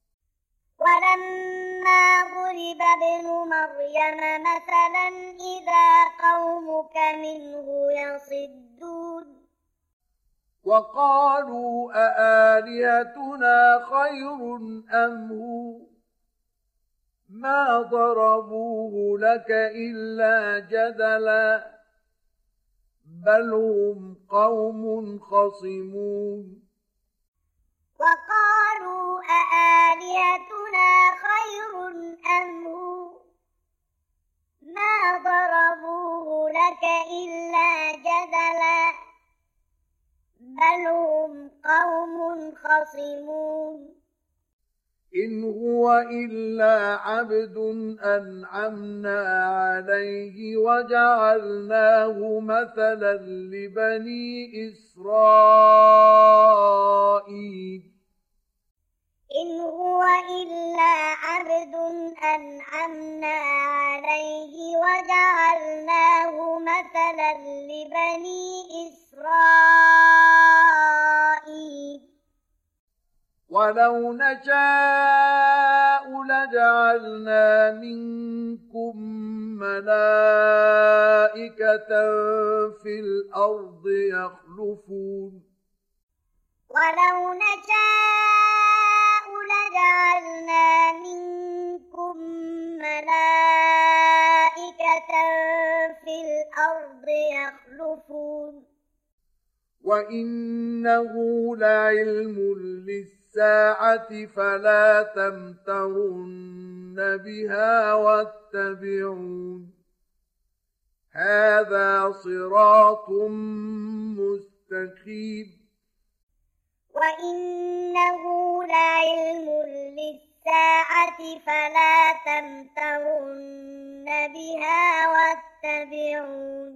B: ولما ضرب ابن مريم مثلا إذا قومك منه يصدون
A: وقالوا أآلهتنا خير أم هو ما ضربوه لك إلا جدلا بل هم قوم خصمون
B: وقالوا أآلهتنا خير أم هو ما ضربوه لك إلا جدلا بل هم قوم خصمون
A: إن هو إلا عبد أنعمنا عليه وجعلناه مثلا لبني إسرائيل
B: إن هو إلا عبد أنعمنا عليه وجعلناه مثلا لبني إسرائيل
A: ولو نشاء لجعلنا منكم ملائكة في الأرض يخلفون
B: ولو نشاء لجعلنا منكم ملائكة في الأرض يخلفون
A: وإنه لعلم للساعة فلا تمترن بها واتبعون هذا صراط مستقيم
B: وإنه لعلم للساعة فلا تمترن بها واتبعون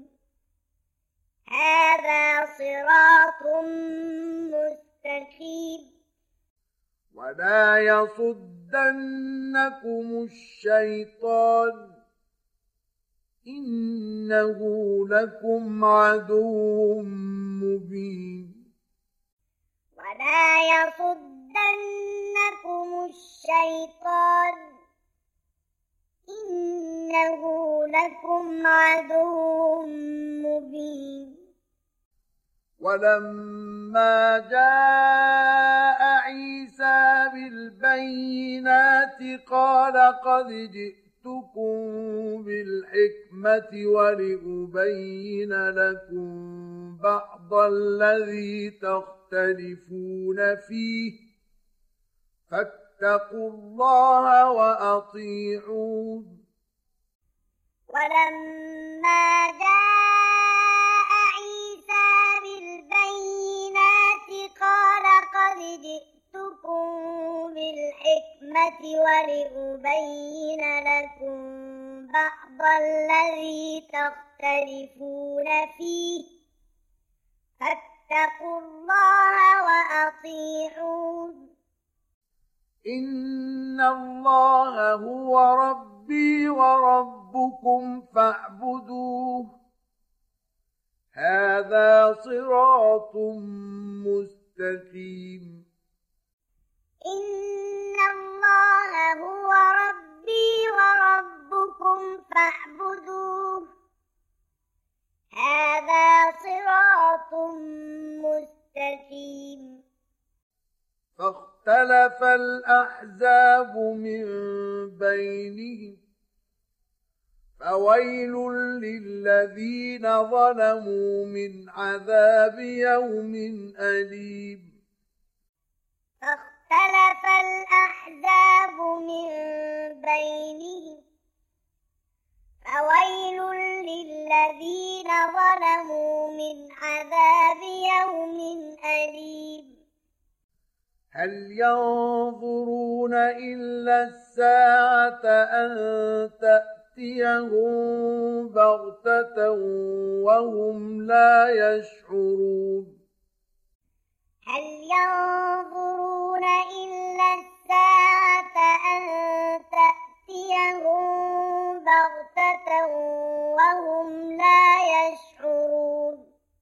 B: هذا صراط مستقيم
A: ولا يصدنكم الشيطان إنه لكم عدو مبين
B: ولا يصدنكم الشيطان إنه لكم عدو مبين
A: ولما جاء عيسى بالبينات قال قد جئتم جئتكم بالحكمة ولأبين لكم بعض الذي تختلفون فيه فاتقوا الله وأطيعون.
B: ولما جاء عيسى بالبينات قال قد جئتكم بالحكمة ولأبين لكم بعض الذي تختلفون فيه فاتقوا الله وأطيعون.
A: إن الله هو ربي وربكم فاعبدوه هذا صراط مستقيم.
B: إن الله هو ربي وربكم فاعبدوه هذا صراط مستقيم.
A: فاختلف الأحزاب من بينهم فويل للذين ظلموا من عذاب يوم أليم.
B: فاختلف الأحزاب من بينهم فويل للذين ظلموا من عذاب يوم أليم.
A: هل ينظرون إلا الساعة أن تأتيهم بغتة وهم لا يشعرون.
B: هل ينظرون إلا الساعة أن تأتيهم بغتة وهم لا يشعرون.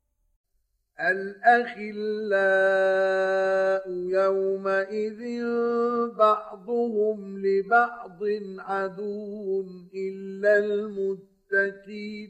A: الأخلاء يومئذ بعضهم لبعض عدو إلا المتقين.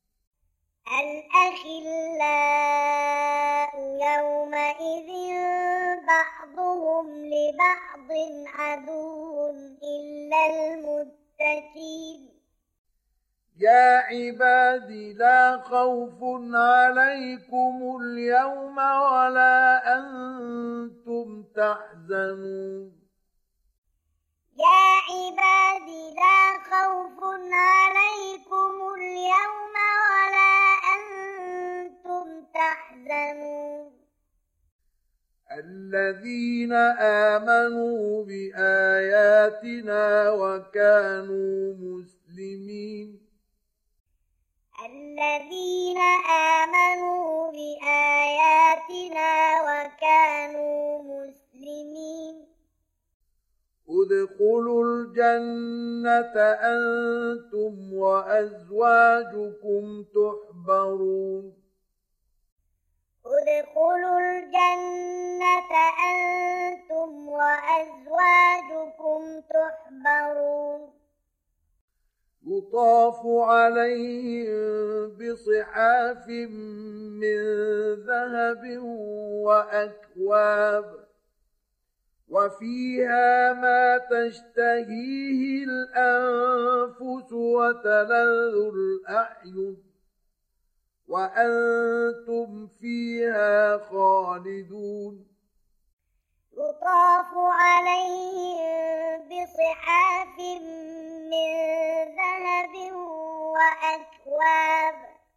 B: الأخلاء يومئذ بعضهم لبعض عدو إلا المتقين.
A: يا عبادي لا خوف عليكم اليوم ولا أنتم تحزنون.
B: يا عبادي لا خوف عليكم اليوم ولا أنتم تحزنون.
A: الذين آمنوا بآياتنا وكانوا مسلمين.
B: الذين آمنوا بآياتنا وكانوا مسلمين.
A: ادخلوا الجنة أنتم وأزواجكم تحبرون.
B: ادخلوا الجنة أنتم وأزواجكم تحبرون.
A: يطاف عليهم بصحاف من ذهب وأكواب وفيها ما تشتهيه الأنفس وتلذ الأعين وأنتم فيها خالدون.
B: يطاف عليهم بصحاف من ذهب وأكواب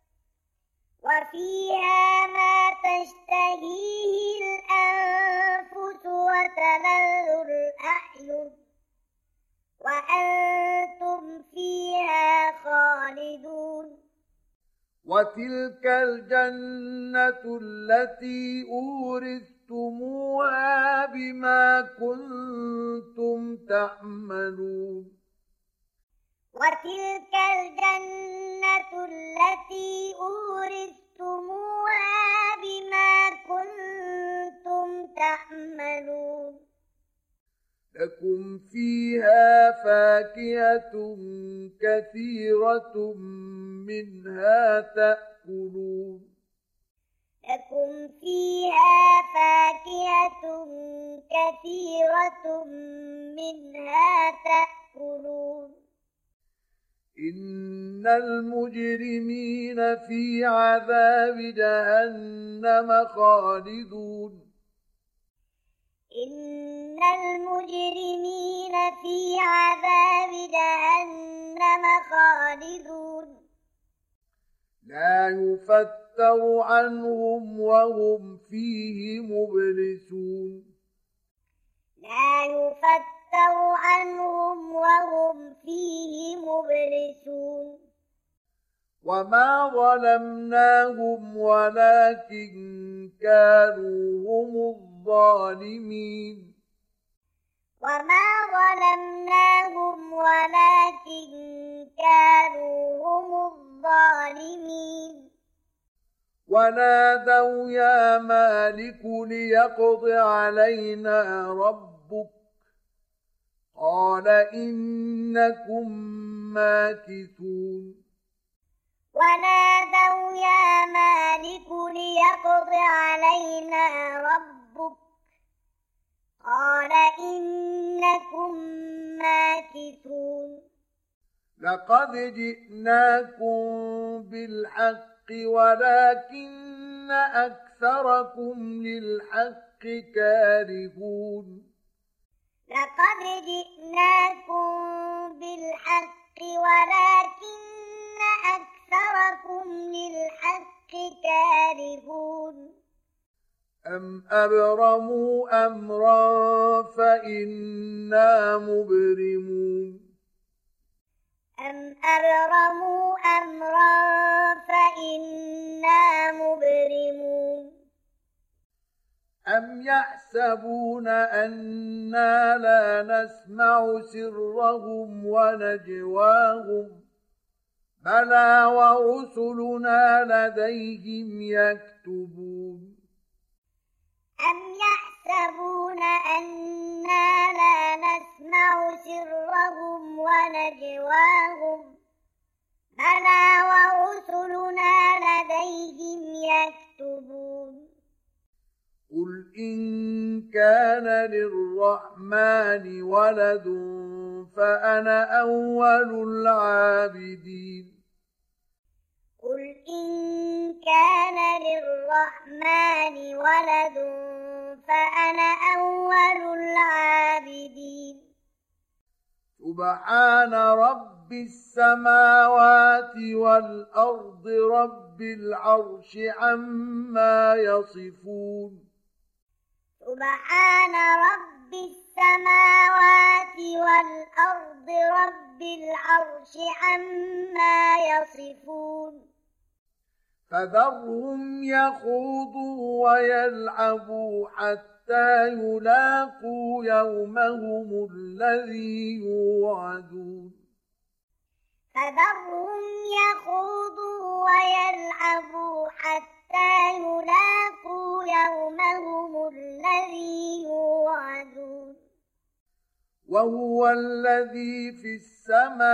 B: وفيها ما تشتهيه الأنفس وتلذ الأعين وأنتم فيها خالدون.
A: وتلك الجنة التي أورثتموها بما كنتم تعملون.
B: وتلك الجنة التي أورثتموها بما كنتم تعملون.
A: لكم فيها فاكهة كثيرة منها تأكلون.
B: لكم فيها فاكهة كثيرة منها تأكلون.
A: إن المجرمين في عذاب جهنم خالدون
B: إن المجرمين في عذاب جهنم خالدون
A: لا يفتر عنهم وهم فيه مبلسون
B: لا يفتر عنهم وهم فيه مبلسون
A: وما ظلمناهم ولكن كانوا هم الظالمين
B: وما ظلمناهم ولكن كانوا هم الظالمين
A: ونادوا يا مالك ليقض علينا ربك قال إنكم ماكثون
B: ونادوا يا مالك ليقض علينا ربك قال إنكم ماكثون
A: لقد جئناكم بالحق ولكن أكثركم للحق كارهون
B: لقد جئناكم بالحق ولكن أكثركم للحق كارهون
A: أم أبرموا أمرا فإنا مبرمون
B: أم أبرموا أمرا فإنا مبرمون
A: أم يحسبون أنا لا نسمع سرهم ونجواهم بلى ورسلنا لديهم يكتبون
B: أم يحسبون أنا لا نسمع سرهم ونجواهم بلى ورسلنا لديهم يكتبون
A: قل إن كان للرحمن ولد فأنا أول العابدين
B: قل إن كان للرحمن ولد فأنا أول العابدين
A: سبحان رب السماوات والأرض رب العرش عما يصفون
B: سبحان رب السماوات والأرض رب العرش عما يصفون
A: فذرهم يخوضوا ويلعبوا حتى يلاقوا يومهم الذي يوعدون
B: فذرهم يخوضوا ويلعبوا حتى يلاقوا يومهم الذي يوعدون
A: وهو الذي في السماء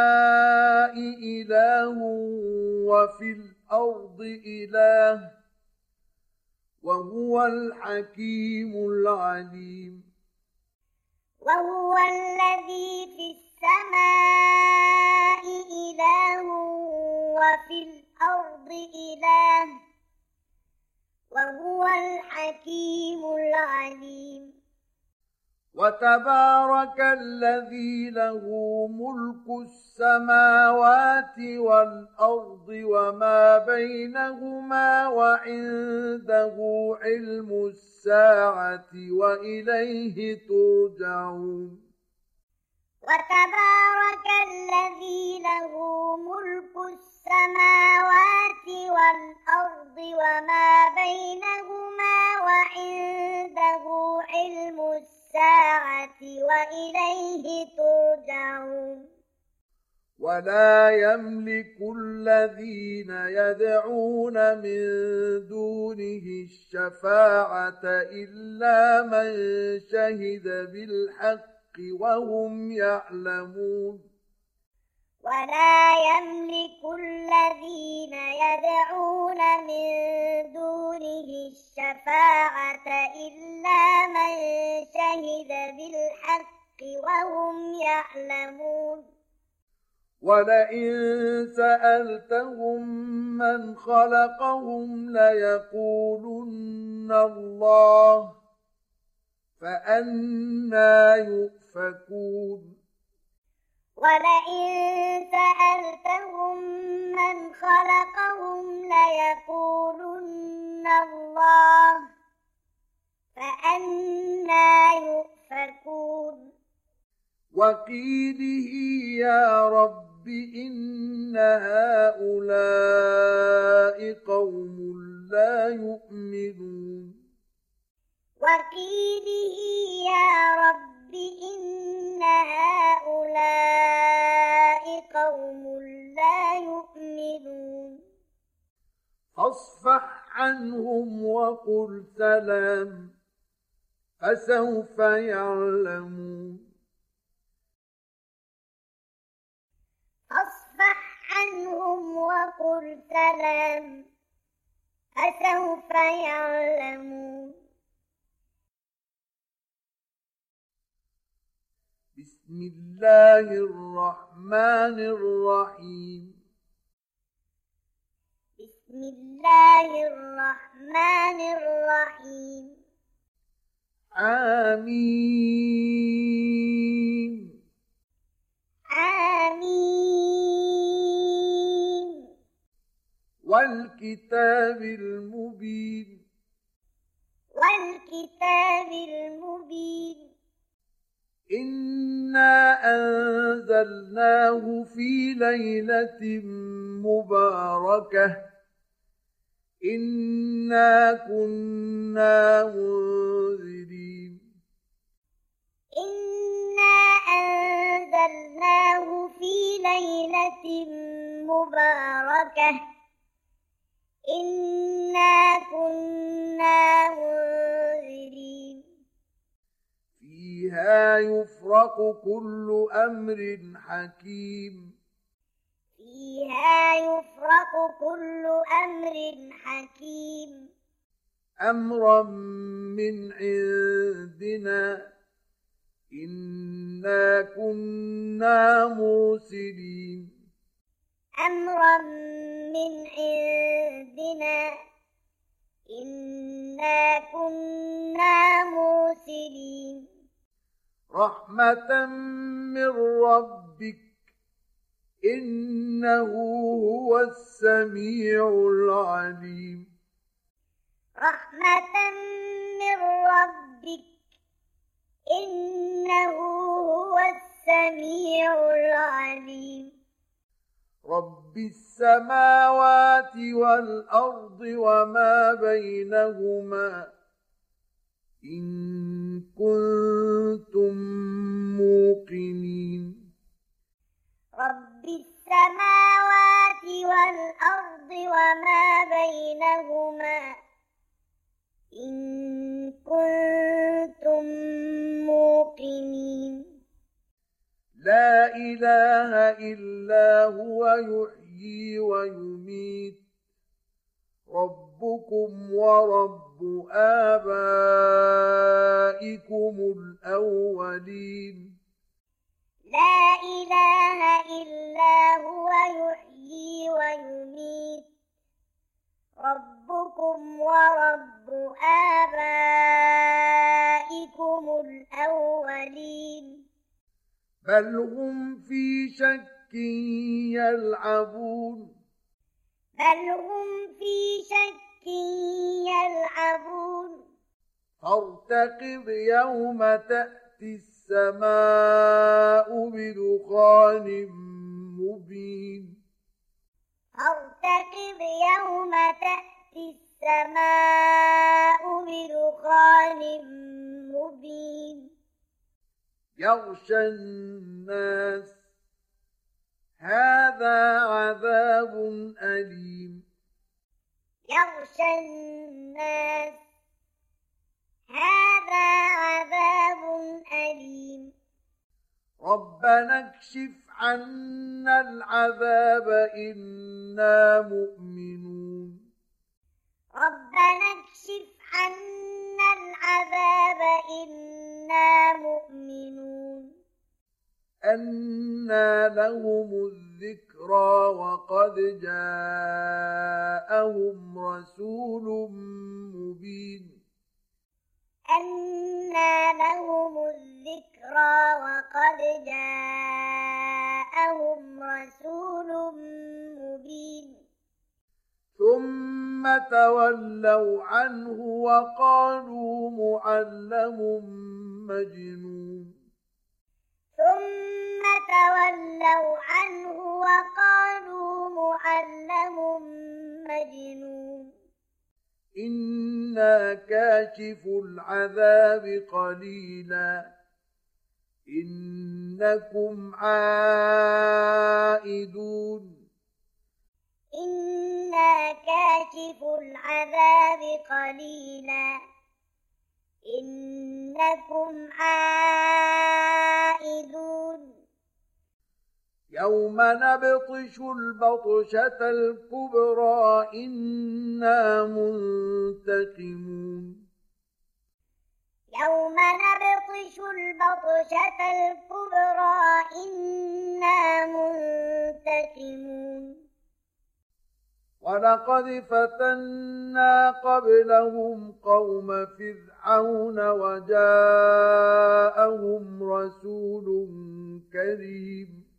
A: إله وفي الأرض إله وهو الحكيم العليم
B: وهو الذي في السماء إله وفي الأرض إله وهو الحكيم العليم
A: وتبارك الذي له ملك السماوات والأرض وما بينهما وعنده علم الساعة وإليه ترجعون
B: وتبارك الذي له ملك السماوات والأرض وما بينهما وعنده علم الساعة وإليه ترجعون
A: ولا يملك الذين يدعون من دونه الشفاعة إلا من شهد بالحق وهم يعلمون
B: ولا يملك الذين يدعون من دونه الشفاعة إلا من شهد بالحق وهم يعلمون
A: ولئن سألتهم من خلقهم ليقولن الله فأنى يؤفكون
B: ولئن سألتهم من خلقهم ليقولن الله فأنى يؤفكون
A: وقيله يا رب إن هؤلاء قوم لا يؤمنون
B: وقيله يا رب إن هؤلاء قوم لا يؤمنون
A: فاصفح عنهم وقل سلام فسوف يعلمون
B: فاصفح عنهم وقل سلام فسوف يعلمون
A: بسم الله الرحمن الرحيم
B: بسم الله الرحمن الرحيم
A: آمين
B: آمين
A: والكتاب المبين
B: والكتاب المبين
A: إنا أنزلناه في ليلة مباركة إنا كنا منذرين
B: إنا أنزلناه في ليلة مباركة إنا كنا منذرين
A: فيها يفرق كل أمر حكيم
B: فيها يفرق كل أمر حكيم
A: أمرا من عندنا إنا كنا مرسلين
B: أمرا من عندنا إنا كنا مرسلين
A: رحمة من ربك إنه هو السميع العليم
B: رحمة من ربك إنه هو السميع العليم
A: رب السماوات والأرض وما بينهما إن كنتم موقنين
B: رب السماوات والأرض وما بينهما إن كنتم موقنين
A: لا إله إلا هو يحيي ويميت ربكم ورب آبائكم الأولين
B: لا إله إلا هو يحيي ويميت ربكم ورب آبائكم الأولين
A: بل هم في شك يلعبون
B: بل هم في شك يلعبون
A: فارتقب يوم تأتي السماء بدخان مبين
B: فارتقب يوم تأتي السماء بدخان مبين
A: يغشى الناس هذا عذاب أليم
B: يغشى الناس هذا عذاب أليم
A: ربنا اكشف عنا العذاب إنا مؤمنون
B: ربنا اكشف عنا العذاب إنا مؤمنون
A: أنى لهم الذكرى وقد جاءهم رسول مبين
B: أنى لهم الذكرى وقد جاءهم رسول مبين
A: ثم تولوا عنه وقالوا معلم مجنون
B: ثم تولوا عنه وقالوا معلم مجنون
A: إنا كاشف العذاب قليلا إنكم عائدون
B: إنا كاشف العذاب قليلا إنكم عائدون
A: يوم نبطش البطشة الكبرى إنا منتقمون
B: يوم نبطش البطشة الكبرى إنا منتقمون
A: ولقد فتنا قبلهم قوم فرعون وجاءهم رسول كريم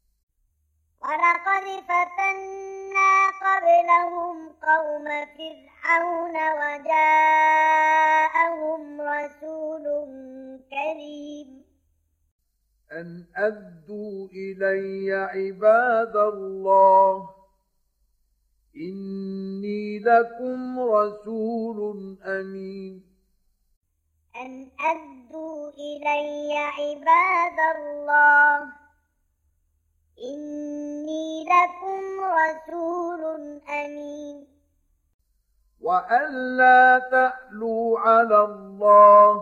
B: ولقد فتنا قبلهم قوم فرعون وجاءهم رسول كريم
A: أن أدوا إلي عباد الله إني لكم رسول أمين
B: أن أدوا إلي عباد الله إني لكم رسول أمين
A: وأن لا تعلوا على الله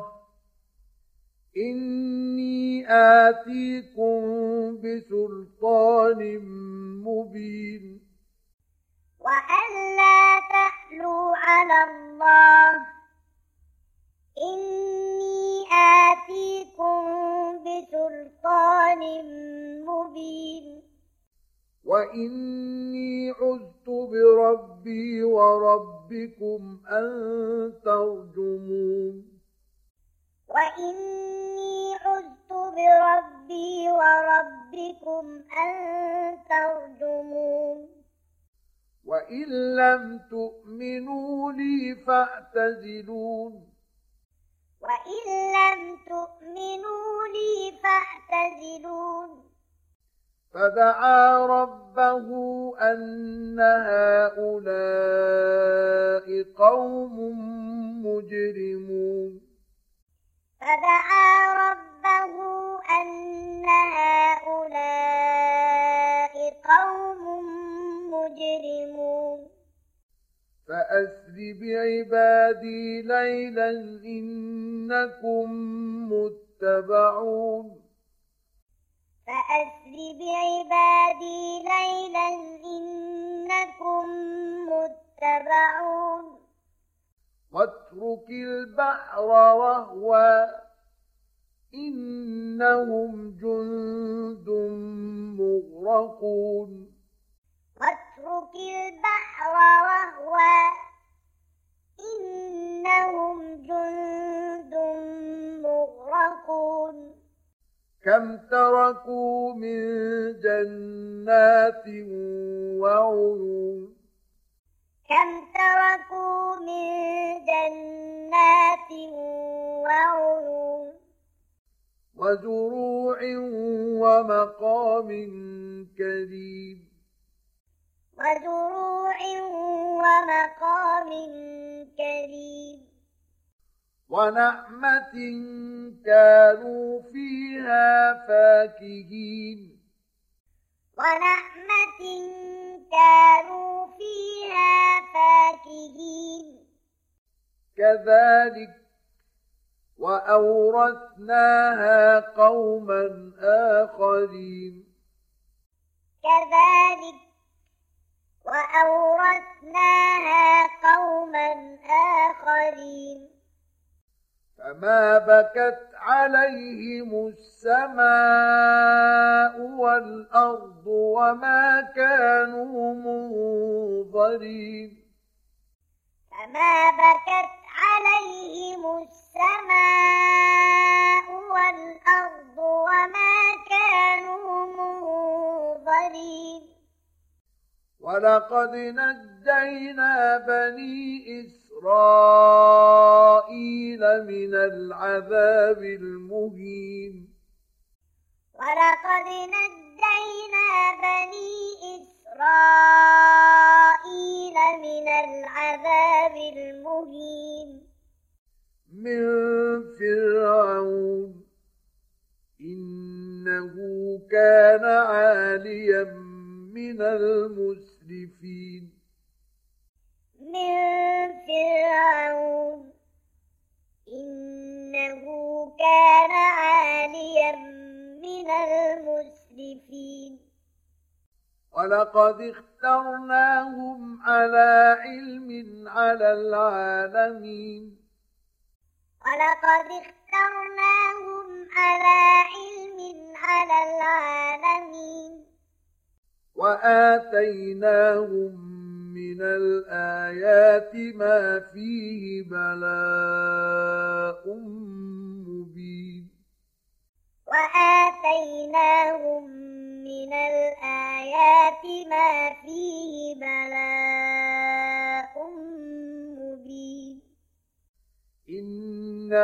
A: إني آتيكم بسلطان مبين
B: وأن لا تعلوا على الله إني آتيكم بسلطان مبين
A: وإني عذت بربي وربكم أن ترجمون
B: وإني عذت بربي وربكم أن ترجمون
A: وإن لم تؤمنوا لي فاعتزلون
B: وإن لم تؤمنوا لي فاعتزلون
A: فدعا ربه أن هؤلاء قوم مجرمون
B: فدعا ربه أن هؤلاء قوم مجرمون
A: فأسر بعبادي ليلا إنكم متبعون
B: فأسر بعبادي ليلا إنكم متبعون
A: واترك البحر رهوا إنهم جند مغرقون
B: واترك البحر رهوا إنهم جند مغرقون
A: كم تركوا من جنات وعيون
B: كم تركوا من جنات وعيون
A: وزروع ومقام كريم
B: وزروع ومقام كريم
A: ونعمة كانوا فيها فاكهين
B: ونعمة كانوا فيها فاكهين
A: كذلك وأورثناها قوما آخرين
B: كذلك وأورثناها قوما آخرين
A: فما بكت عليهم السماء والأرض وما كانوا منظرين
B: فما بكت عليهم السماء والأرض وما كانوا منظرين
A: ولقد نجينا بني إسرائيل من العذاب المهين
B: ولقد نجينا بني إسرائيل من العذاب المهين
A: من فرعون إنه كان عاليا من المسرفين
B: من فرعون إنه كان عاليا من المسرفين
A: ولقد اخترناهم على علم على العالمين
B: ولقد اخترناهم على علم على العالمين
A: وآتيناهم من الآيات ما فيه بلاء مبين
B: وآتيناهم من الآيات ما فيه بلاء مبين
A: إن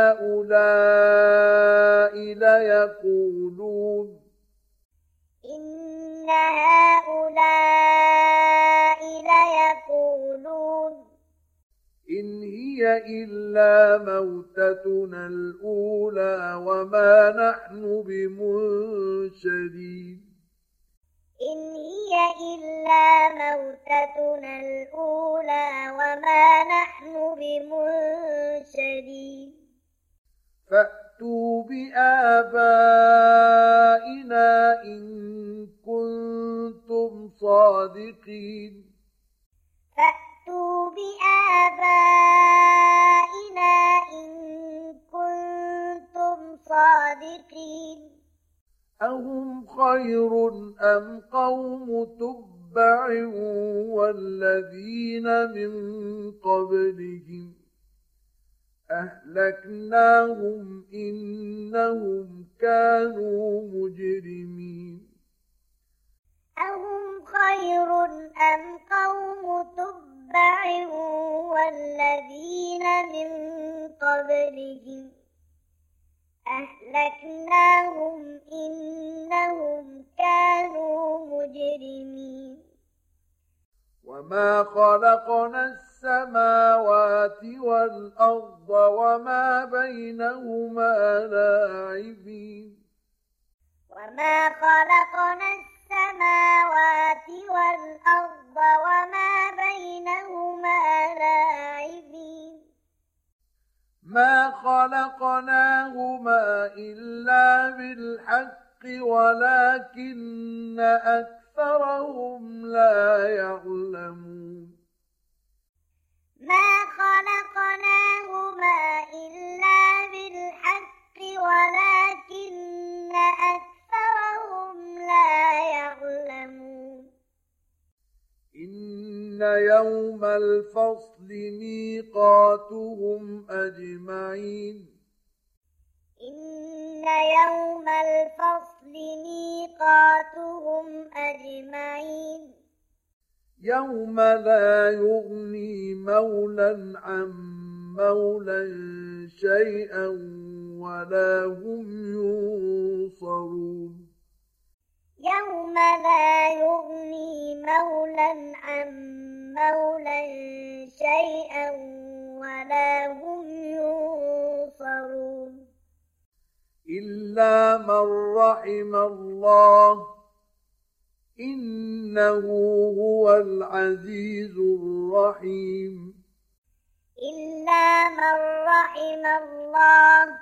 A: هؤلاء ليقولون
B: إن هؤلاء ليقولون
A: إن هي إلا موتتنا الأولى وما نحن بمنشرين
B: إن هي إلا موتتنا الأولى وما نحن بمنشرين
A: فأتوا بآبائنا إن كنتم صادقين
B: فأتوا بآبائنا إن كنتم صادقين
A: أهم خير أم قوم تبع والذين من قبلهم أهلكناهم إنهم كانوا مجرمين
B: أهم خير أم قوم تبع والذين من قبلهم أهلكناهم إنهم كانوا مجرمين
A: وما خلقنا السماوات والأرض وما بينهما لاعبين
B: وما خلقنا السماوات والأرض وما بينهما لاعبين
A: ما خلقناهما إلا بالحق ولكن أكثرهم لا يعلمون
B: ما خلقناهما إلا بالحق ولكن أكثرهم لا يعلمون
A: إن يوم الفصل ميقاتهم أجمعين
B: إن يوم الفصل ميقاتهم أجمعين
A: يوم لا يغني مولى عن مولى شيئا ولا هم ينصرون
B: يوم لا يغني مولى عن مولى شيئا ولا هم ينصرون
A: إلا من رحم الله إنه هو العزيز الرحيم
B: إلا من رحم الله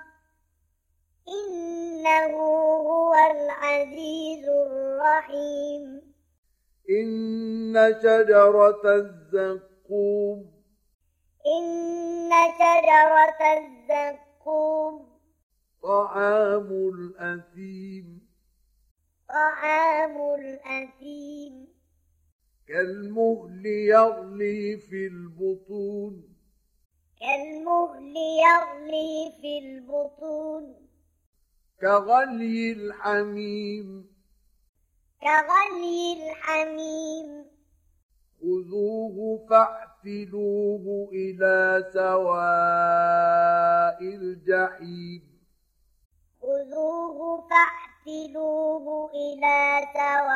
B: إنه هو العزيز الرحيم
A: إن شجرة الزقوم
B: إن شجرة الزقوم
A: طعام الأثيم
B: طعام الأثيم
A: كالمهل يغلي في البطون
B: كالمهل يغلي في البطون
A: كغلي الحميم
B: كغلي الحميم
A: خذوه فاعتلوه إلى سواء الجحيم
B: خذوه فاعتلوه إلى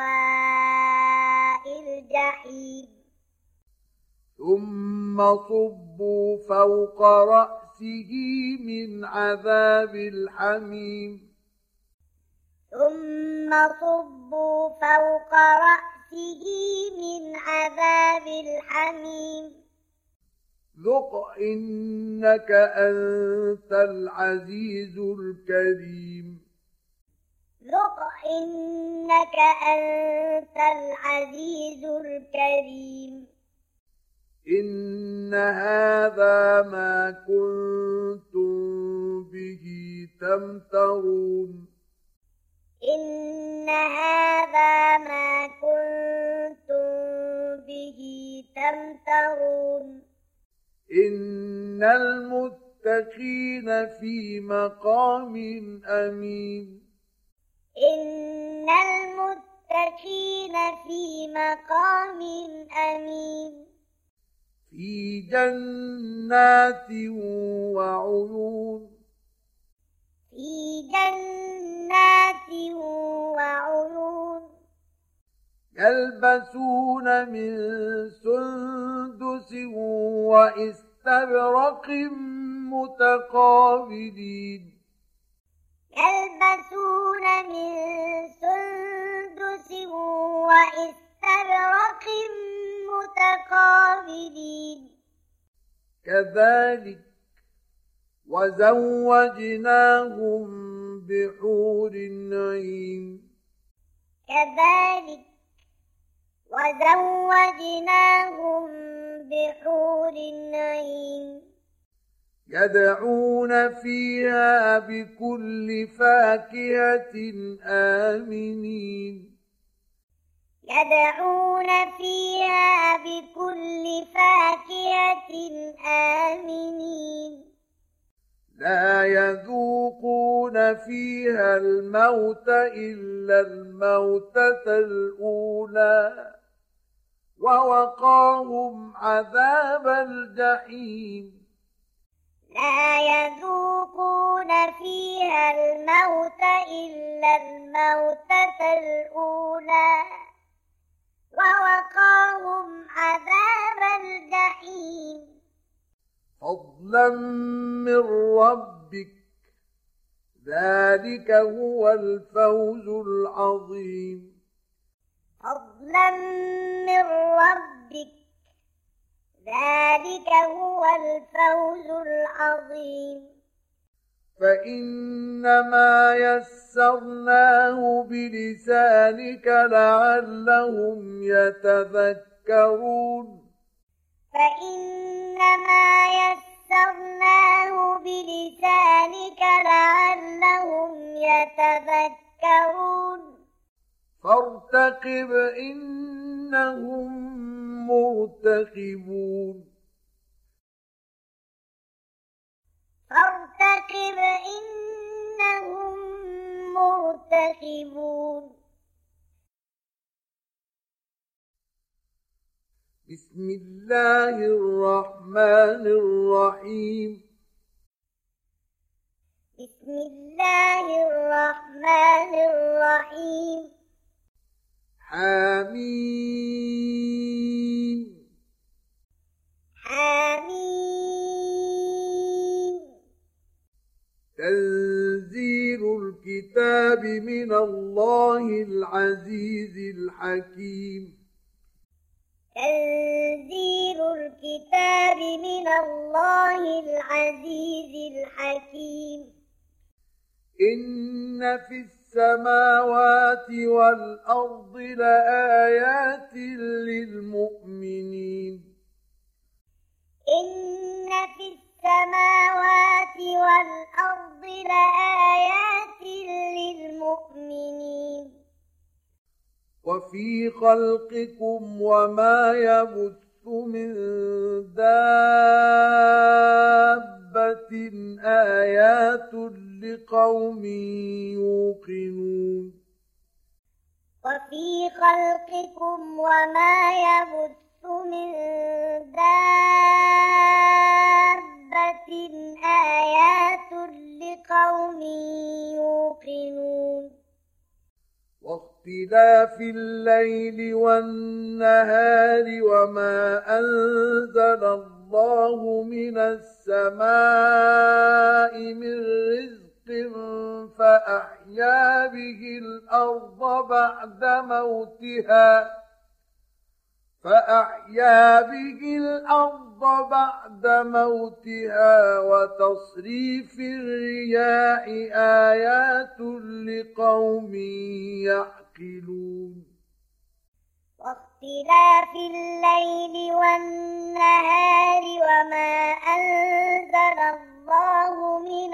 B: سواء الجحيم
A: ثم صبوا فوق رأسه من عذاب الحميم
B: ثم صبوا فوق رأسه من عذاب الحميم
A: ذق إنك أنت العزيز الكريم
B: ذق إنك أنت العزيز الكريم
A: إن هذا ما كنتم به تمترون
B: إن هذا ما كنتم به تمترون
A: إن المتقين في مقام أمين
B: إن المتقين في مقام أمين
A: في جنات وعيون
B: في جنات وعيون
A: يلبسون من سندس وإستبرق متقابلين
B: يلبسون من سندس وإستبرق متقابلين
A: كذلك وزوجناهم بحور عين
B: كذلك وزوجناهم بحور عين
A: يدعون فيها بكل فاكهة آمنين
B: يدعون فيها بكل فاكهة آمنين
A: لا يذوقون فيها الموت إلا الموتة الأولى ووقاهم عذاب الجحيم
B: لا يذوقون فيها الموت إلا الموتة الأولى ووقاهم عذاب الجحيم
A: فضلا من ربك ذلك هو الفوز العظيم
B: فضلا من ربك ذلك هو الفوز العظيم
A: فإنما يسرناه بلسانك لعلهم يتذكرون
B: فإنما يسرناه بلسانك لعلهم يتذكرون
A: فارتقب إنهم مرتقبون
B: فارتقب إنهم مرتقبون
A: بسم الله الرحمن الرحيم
B: بسم الله الرحمن الرحيم
A: حميم
B: حميم
A: تنزيل الكتاب من الله العزيز الحكيم
B: تنزيل الكتاب من الله العزيز الحكيم
A: إن في السماوات والأرض لآيات للمؤمنين
B: إن في السماوات والأرض لآيات للمؤمنين
A: وفي خلقكم وما يبث من دابة آيات لقوم يوقنون
B: وفي خلقكم وما يبث من دابة آيات لقوم يوقنون
A: واختلاف الليل والنهار وما أنزل الله من السماء من رزق فأحيا به الأرض بعد موتها فأحيا به الأرض بعد موتها وتصريف الرياح آيات لقوم يعقلون
B: واختلاف الليل والنهار وما أنزل الله من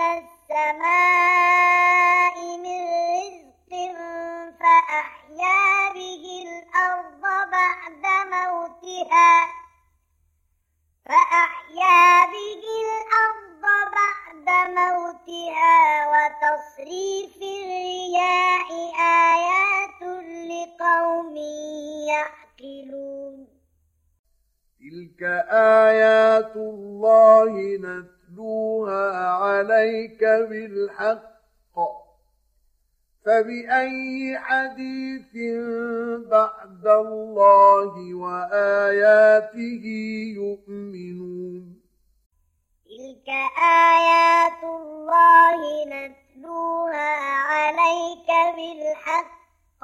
B: السماء من رزق فأحيا به الأرض بعد موتها فأحيا به الأرض بعد موتها وتصريف الرياح آيات لقوم يعقلون
A: تلك آيات الله نتلوها عليك بالحق فبأي حديث بعد الله وآياته يؤمنون
B: تلك آيات الله نتلوها عليك بالحق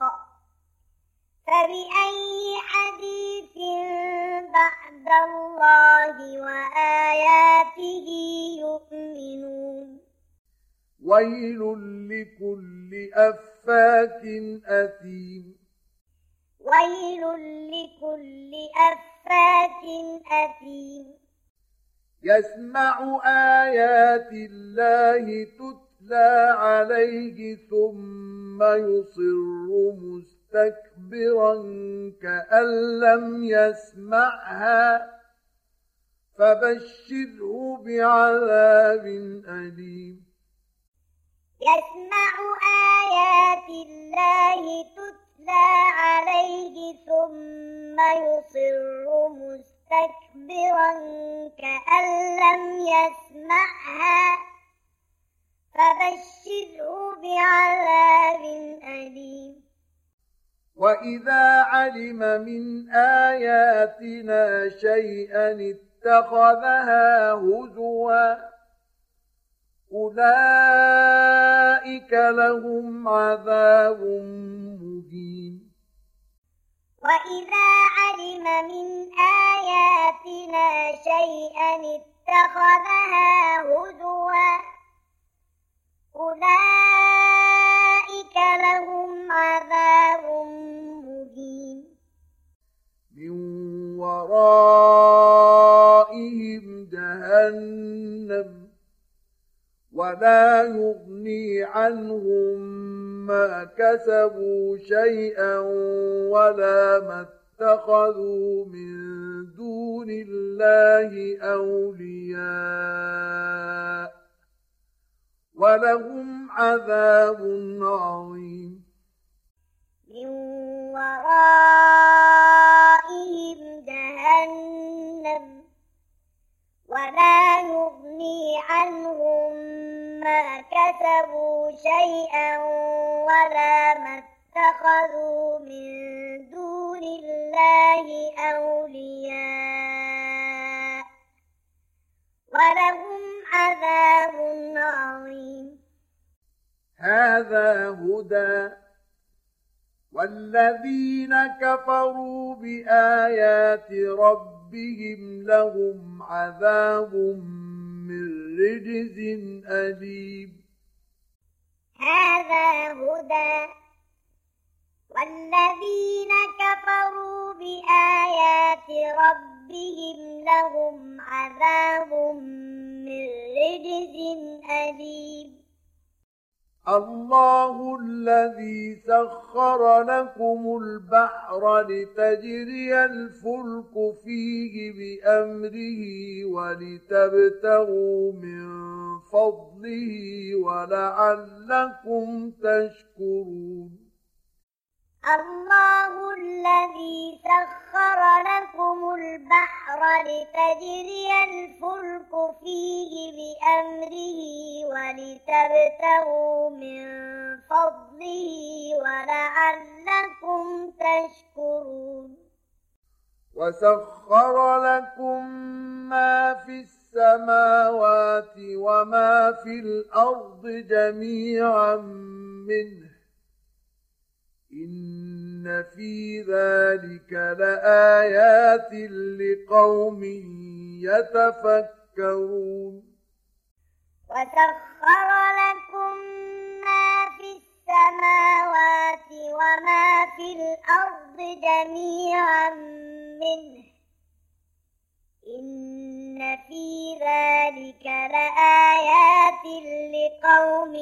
B: فبأي حديث بعد الله وآياته يؤمنون
A: ويل لكل أفاك أثيم
B: ويل لكل أفاك أثيم
A: يسمع آيات الله تتلى عليه ثم يصر مستكبرا كأن لم يسمعها فبشره بعذاب أليم
B: يسمع آيات الله تتلى عليه ثم يصر مستكبرا كأن لم يسمعها فبشره بعذاب أليم
A: وإذا علم من آياتنا شيئا اتخذها هزوا أولئك لهم عذاب مهين
B: وإذا علم من آياتنا شيئا اتخذها هزوا أولئك لهم عذاب مهين
A: من ورائهم جهنم ولا يغني عنهم ما كسبوا شيئا ولا ما اتخذوا من دون الله أولياء ولهم عذاب عظيم
B: من ورائهم جهنم ولا يغني عنهم ما كسبوا شيئا ولا ما اتخذوا من دون الله أولياء ولهم عذاب عظيم
A: هذا هدى والذين كفروا بآيات ربهم لهم عذاب من رجز أليم
B: هذا هدى والذين كفروا بآيات ربهم لهم عذاب من رجز أليم
A: الله الذي سخر لكم البحر لتجري الفلك فيه بأمره ولتبتغوا من فضله ولعلكم تشكرون
B: الله الذي سخر لكم البحر لتجري الفلك فيه بأمره ولتبتغوا من فضله ولعلكم تشكرون
A: وسخر لكم ما في السماوات وما في الأرض جميعا منه إن في ذلك لآيات لقوم يتفكرون
B: وسخر لكم ما في السماوات وما في الأرض جميعا منه إن في ذلك لآيات لقوم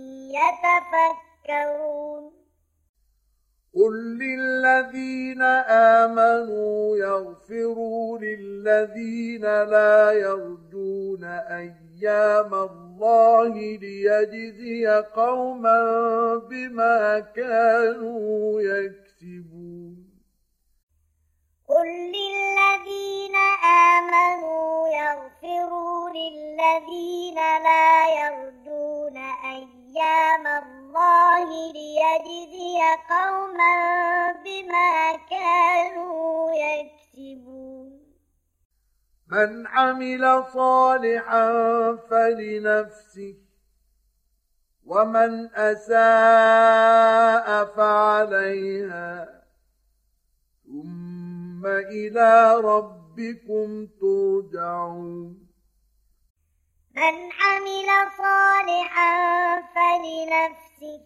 B: يتفكرون
A: قل للذين آمنوا يغفروا للذين لا يرجون أيام الله ليجزي قوما بما كانوا يكسبون
B: قل للذين آمنوا يغفروا للذين لا يرجون أيام الله ليجزي قوما بما كانوا يكسبون
A: من عمل صالحا فلنفسه ومن أساء فعليها ثم إلى ربكم ترجعون
B: من عمل صالحا فلنفسه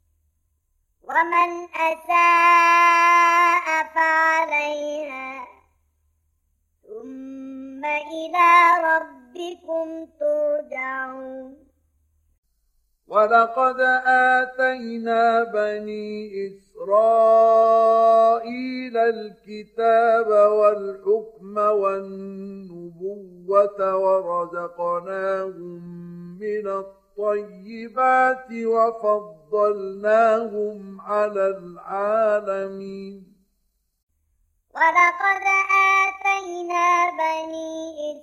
B: ومن أساء فعليها ثم إلى ربكم ترجعون
A: ولقد آتينا بني إسرائيل الكتاب والحكم والنبوة ورزقناهم من الطيبات وفضلناهم على العالمين
B: ولقد آتينا بني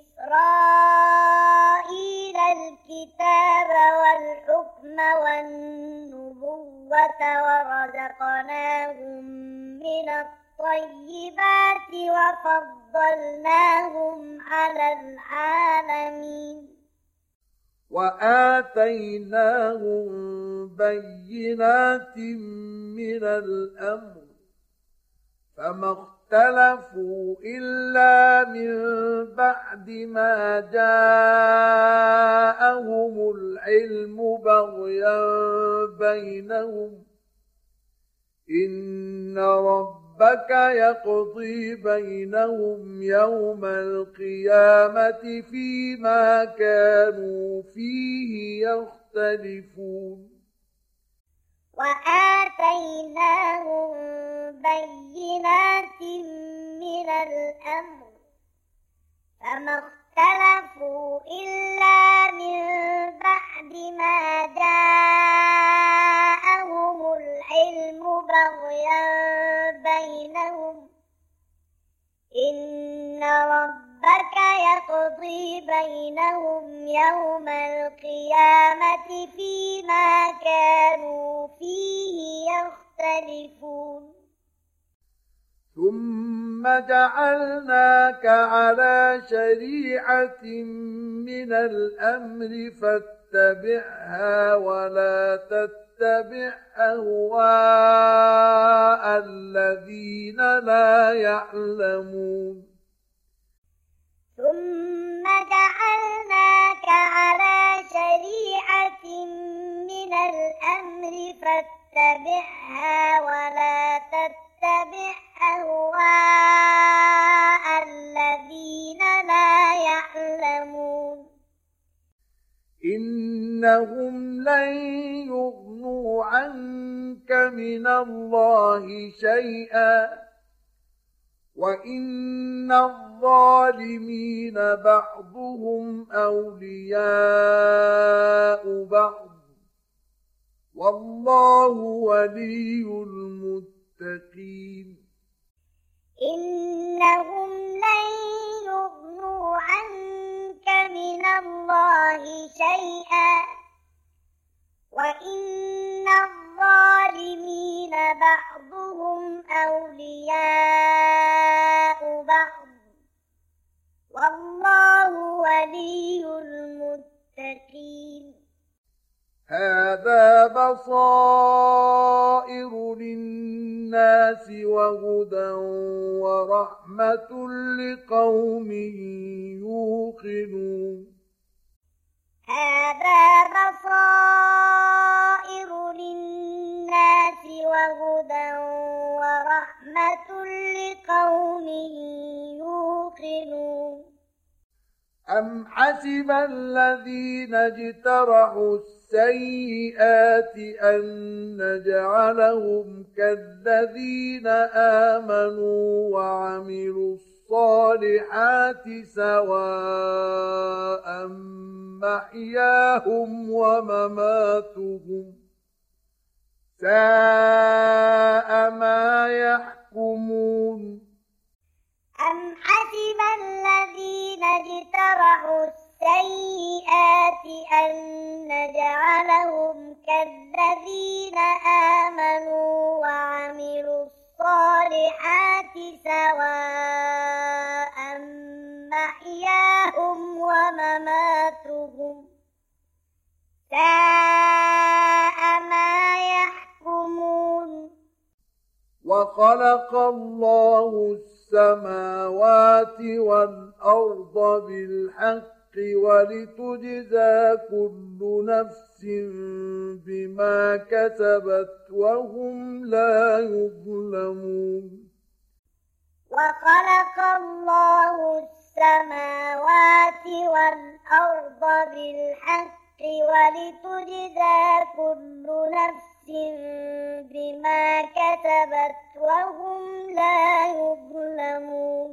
B: إسرائيل الكتاب والحكم والنبوة ورزقناهم من الطيبات وفضلناهم على العالمين
A: وآتيناهم بينات من الأمر فما اختلفوا إلا من بعد ما جاءهم العلم بغيا بينهم إن ربك يقضي بينهم يوم القيامة فيما كانوا فيه يختلفون
B: وآتيناهم بينات من الأمر فما اختلفوا إلا من بعد ما جاءهم العلم بغيا بينهم إن ربك يقضي بينهم يوم القيامة فيما كانوا فيه يختلفون
A: ثم جعلناك على شريعة من الأمر فاتبعها ولا تتبع أهواء الذين لا يعلمون
B: ثم جعلناك على شريعة من الأمر فاتبعها ولا تتبع أهواء الذين
A: إنهم لن يغنوا عنك من الله شيئا وإن الظالمين بعضهم أولياء بعض والله ولي المتقين
B: إنهم لن يغنوا عنك من الله شيئا وإن الظالمين بعضهم أولياء بعض والله ولي المتقين
A: هذا بصائر للناس وهدى ورحمة لقوم يوقنون
B: هذا بصائر للناس وهدى ورحمة لقوم يوقنون
A: أم حسب الذين اجترحوا السيئات أن نجعلهم كالذين آمنوا وعملوا الصالحات سواء محياهم ومماتهم ساء ما يحكمون
B: أم حسب الذين اجترحوا السيئات أن نجعلهم كالذين آمنوا وعملوا الصالحات سواء محياهم ومماتهم ساء ما يحكمون
A: وخلق الله السماوات والأرض بالحق ولتجزى كل نفس بما كسبت وهم لا يظلمون
B: وخلق الله السماوات والأرض بالحق ولتجزى كل نفس بما كسبت وهم لا يظلمون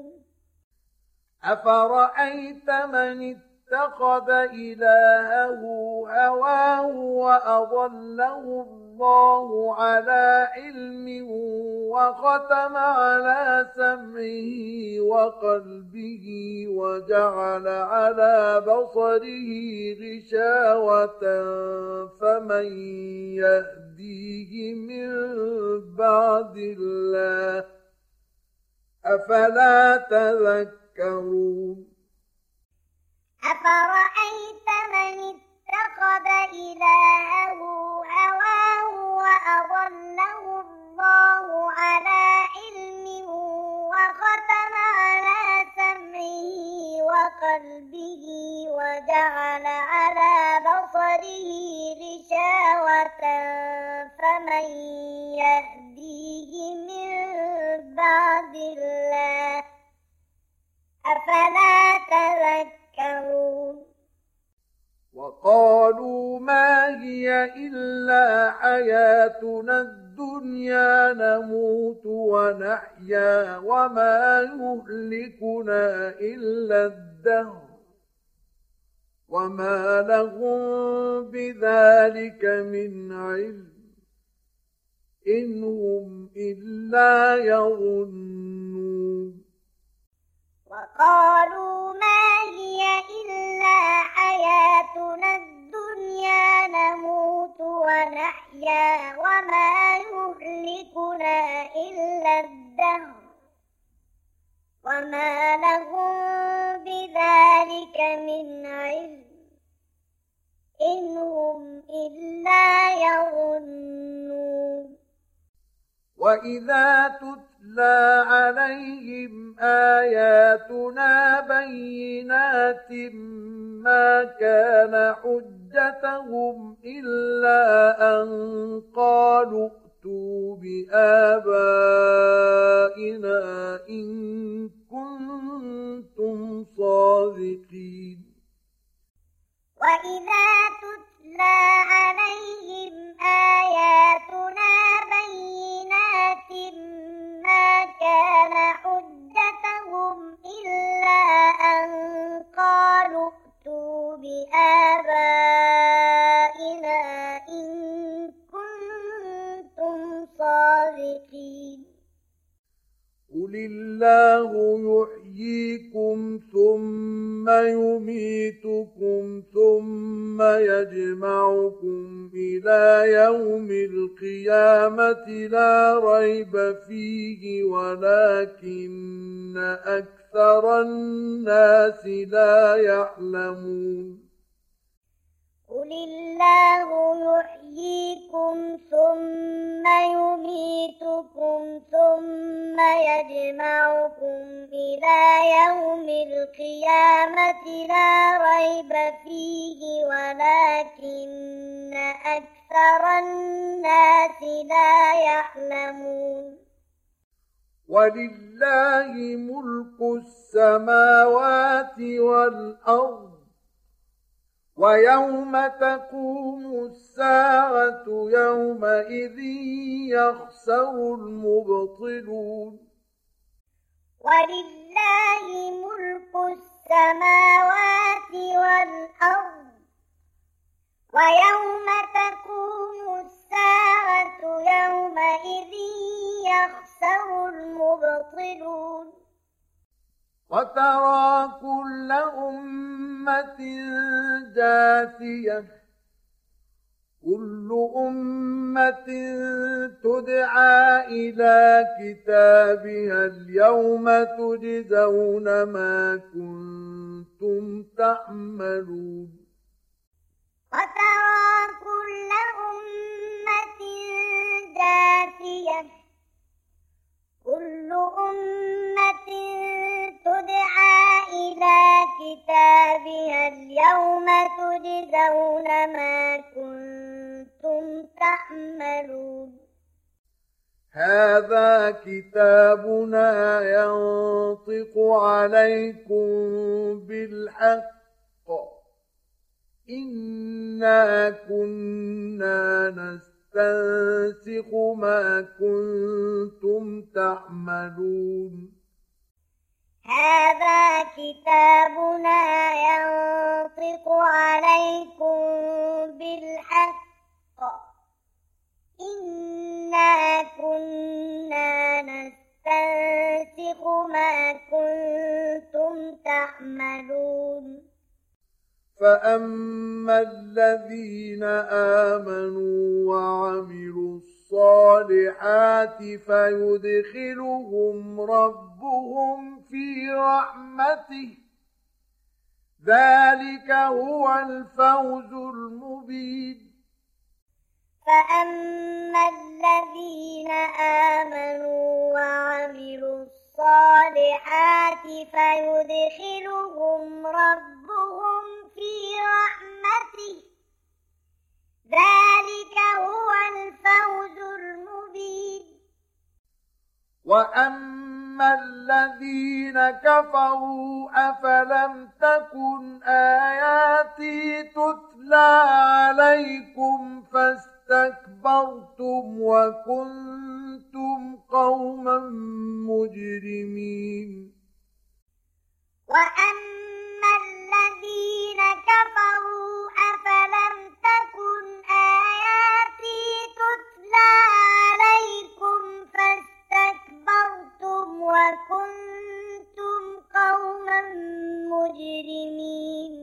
A: أفرأيت من اتخذ إلهه هواه وأضله الله على علم وختم على سمعه وقلبه وجعل على بصره غشاوة فمن يهديه من بعد الله أفلا تذكرون
B: أفرأيت من اتخذ إلهه هواه وأضله الله على علم وختم على سمعه وقلبه وجعل على بصره غشاوة فمن يهديه من بعد الله أفلا تذكرون
A: وقالوا ما هي إلا حياتنا الدنيا نموت ونحيا وما يهلكنا إلا الدهر وما لهم بذلك من علم إن هم إلا يظنون
B: وقالوا ما هي إلا حياتنا الدنيا نموت ونحيا وما يهلكنا إلا الدهر وما لهم بذلك من علم إن هم إلا يظنون
A: وإذا تتلى عليهم آياتنا بينات ما كان حجتهم إلا أن قالوا ائتوا بآبائنا إن كنتم صادقين
B: وإذا تتلى تتلى عليهم آياتنا بينات ما كان حجتهم إلا أن قالوا ائتوا بآبائنا إن كنتم صادقين
A: قل الله يحييكم ثم يميتكم ثم يجمعكم إلى يوم القيامة لا ريب فيه ولكن أكثر الناس لا يعلمون
B: قل الله يحييكم ثم يميتكم ثم يجمعكم إلى يوم القيامة لا ريب فيه ولكن أكثر الناس لا يعلمون
A: ولله ملك السماوات والأرض ويوم تقوم الساعة يومئذ يخسر المبطلون
B: ولله ملك السماوات والأرض ويوم تقوم الساعة يومئذ يخسر المبطلون
A: وترى كل أمة جاثية كل أمة تدعى إلى كتابها اليوم تجزون ما كنتم تعملون
B: وترى كل أمة جاثية كل أمة تدعى إلى كتابها اليوم تجزون ما كنتم تعملون
A: هذا كتابنا ينطق عليكم بالحق إنا كنا نستنسخ ما كنتم تعملون
B: هذا كتابنا ينطق عليكم بالحق إنا كنا نستنسخ ما كنتم تعملون
A: فأما الذين آمنوا وعملوا الصالحات فيدخلهم ربهم في رحمته ذلك هو الفوز المبين
B: فأما الذين آمنوا وعملوا الصالحات فيدخلهم ربهم في رحمته ذلك هو الفوز المبين
A: وأما الذين كفروا أفلم تكن آياتي تتلى عليكم فاستكبرتم وكنتم قوما مجرمين
B: وأما الذين كفروا أفلم تكن آياتي تتلى عليكم فاستكبرتم وكنتم قوما مجرمين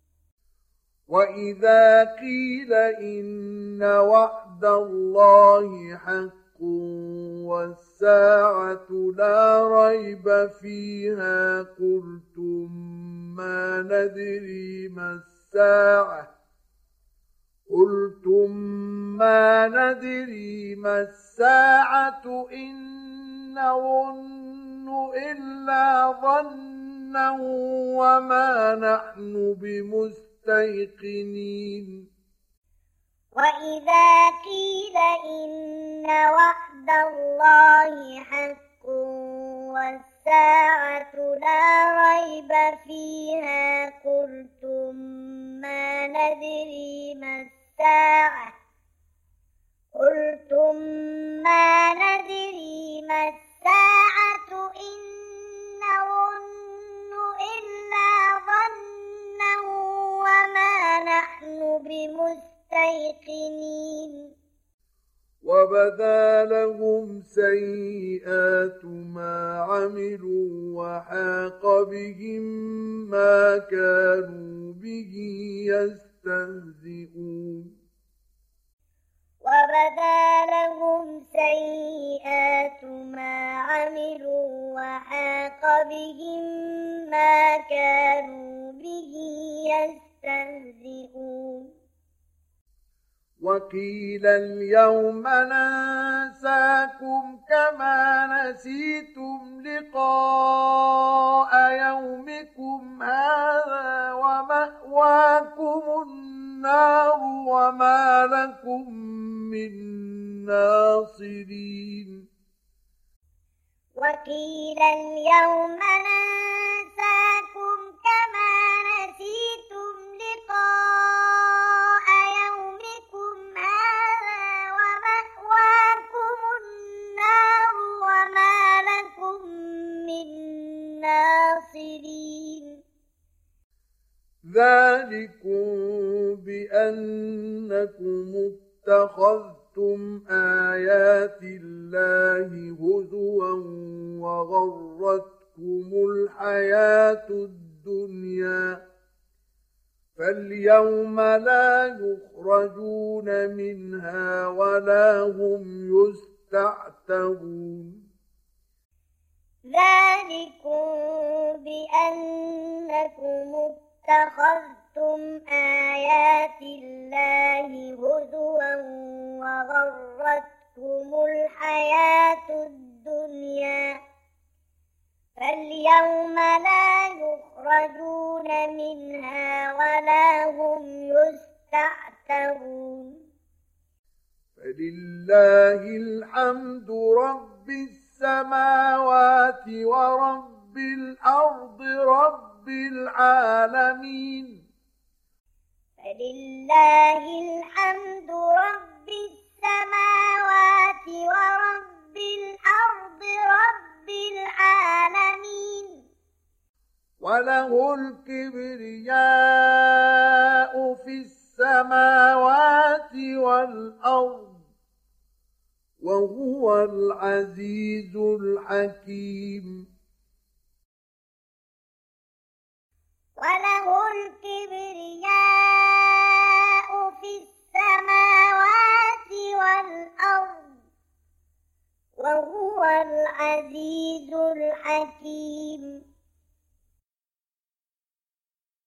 A: وإذا قيل إن وعد الله حق والساعة لا ريب فيها قلتم ما ندري ما الساعة قلتم ما ندري ما الساعة إن نظن إلا ظنا وما نحن بمستيقنين
B: وإذا قيل إن وعد الله حق والساعة لا ريب فيها قلتم ما ندري ما الساعة الساعة قلتم ما ندري ما الساعة إن نظن إلا ظنا وما نحن بمستيقنين
A: وبدا لهم سيئات ما عملوا وحاق بهم ما كانوا به يستهزئون
B: وبدا لهم سيئات ما عملوا وحاق بهم ما كانوا به يستهزئون
A: وقيل اليوم ننساكم كما نسيتم لقاء يومكم هذا ومأواكم النار وما لكم من ناصرين
B: وقيل اليوم ننساكم كما نسيتم لقاء يومكم هذا ومأواكم النار وما لكم من ناصرين
A: ذلكم بأنكم اتخذتم آيات الله هزوا وغرتكم الحياة الدنيا فاليوم لا يخرجون منها ولا هم يستعتبون
B: ذلكم بأنكم اتخذتم آيات الله هزوا وغرتكم الحياة الدنيا فاليوم لا يخرجون منها ولا هم يستعتبون
A: فلله الحمد رب السماوات ورب الأرض رب العالمين
B: فلله الحمد رب السماوات ورب الأرض رب العالمين
A: وله الكبرياء في السماوات والأرض وهو العزيز الحكيم
B: وله الكبرياء في السماوات والأرض وهو العزيز الحكيم